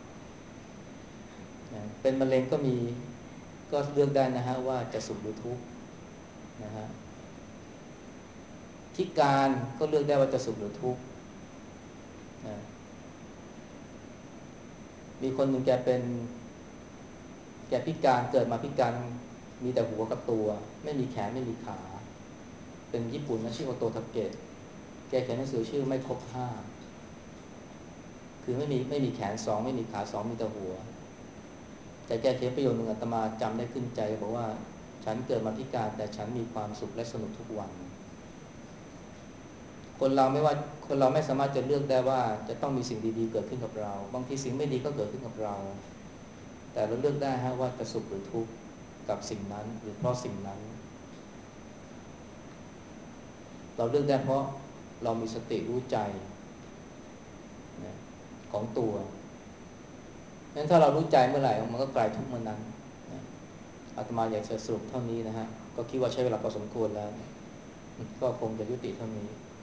นะเป็นมะเร็งก็มีก็เลือกได้นะฮะว่าจะสุขหรือทุกข์นะฮะพิการก็เลือกได้ว่าจะสุขหรือทุกข์นะมีคนหนึ่งแกเป็นแกพิการเกิดมาพิการมีแต่หัวกับตัวไม่มีแขนไม่มีขาเป็นญี่ปุ่นนะชื่อโอโตทาเกะแกเขียนหนังสือชื่อไม่ครบห้าคือไม่มีไม่มีแขนสองไม่มีขาสองมีแต่หัวแต่แกเขียนประโยชน์หนึ่งอาตมาจำได้ขึ้นใจบอกว่าฉันเกิดมาพิการแต่ฉันมีความสุขและสนุกทุกวันคนเราไม่ว่าคนเราไม่สามารถจะเลือกได้ว่าจะต้องมีสิ่งดีๆเกิดขึ้นกับเราบางทีสิ่งไม่ดีก็เกิดขึ้นกับเราแต่เราเลือกได้ฮะว่าจะสุขหรือทุกข์กับสิ่งนั้นหรือเพราะสิ่งนั้นเราเลือกได้เพราะเรามีสติรู้ใจนะของตัวงั้นถ้าเรารู้ใจเมื่อไหร่มันก็กลายทุกข์เมื่อนั้นนะอาตมาอยากจะสรุปเท่านี้นะฮะก็คิดว่าใช้เวลาพอสมควรแล้วก็คงจะยุติเท่านี้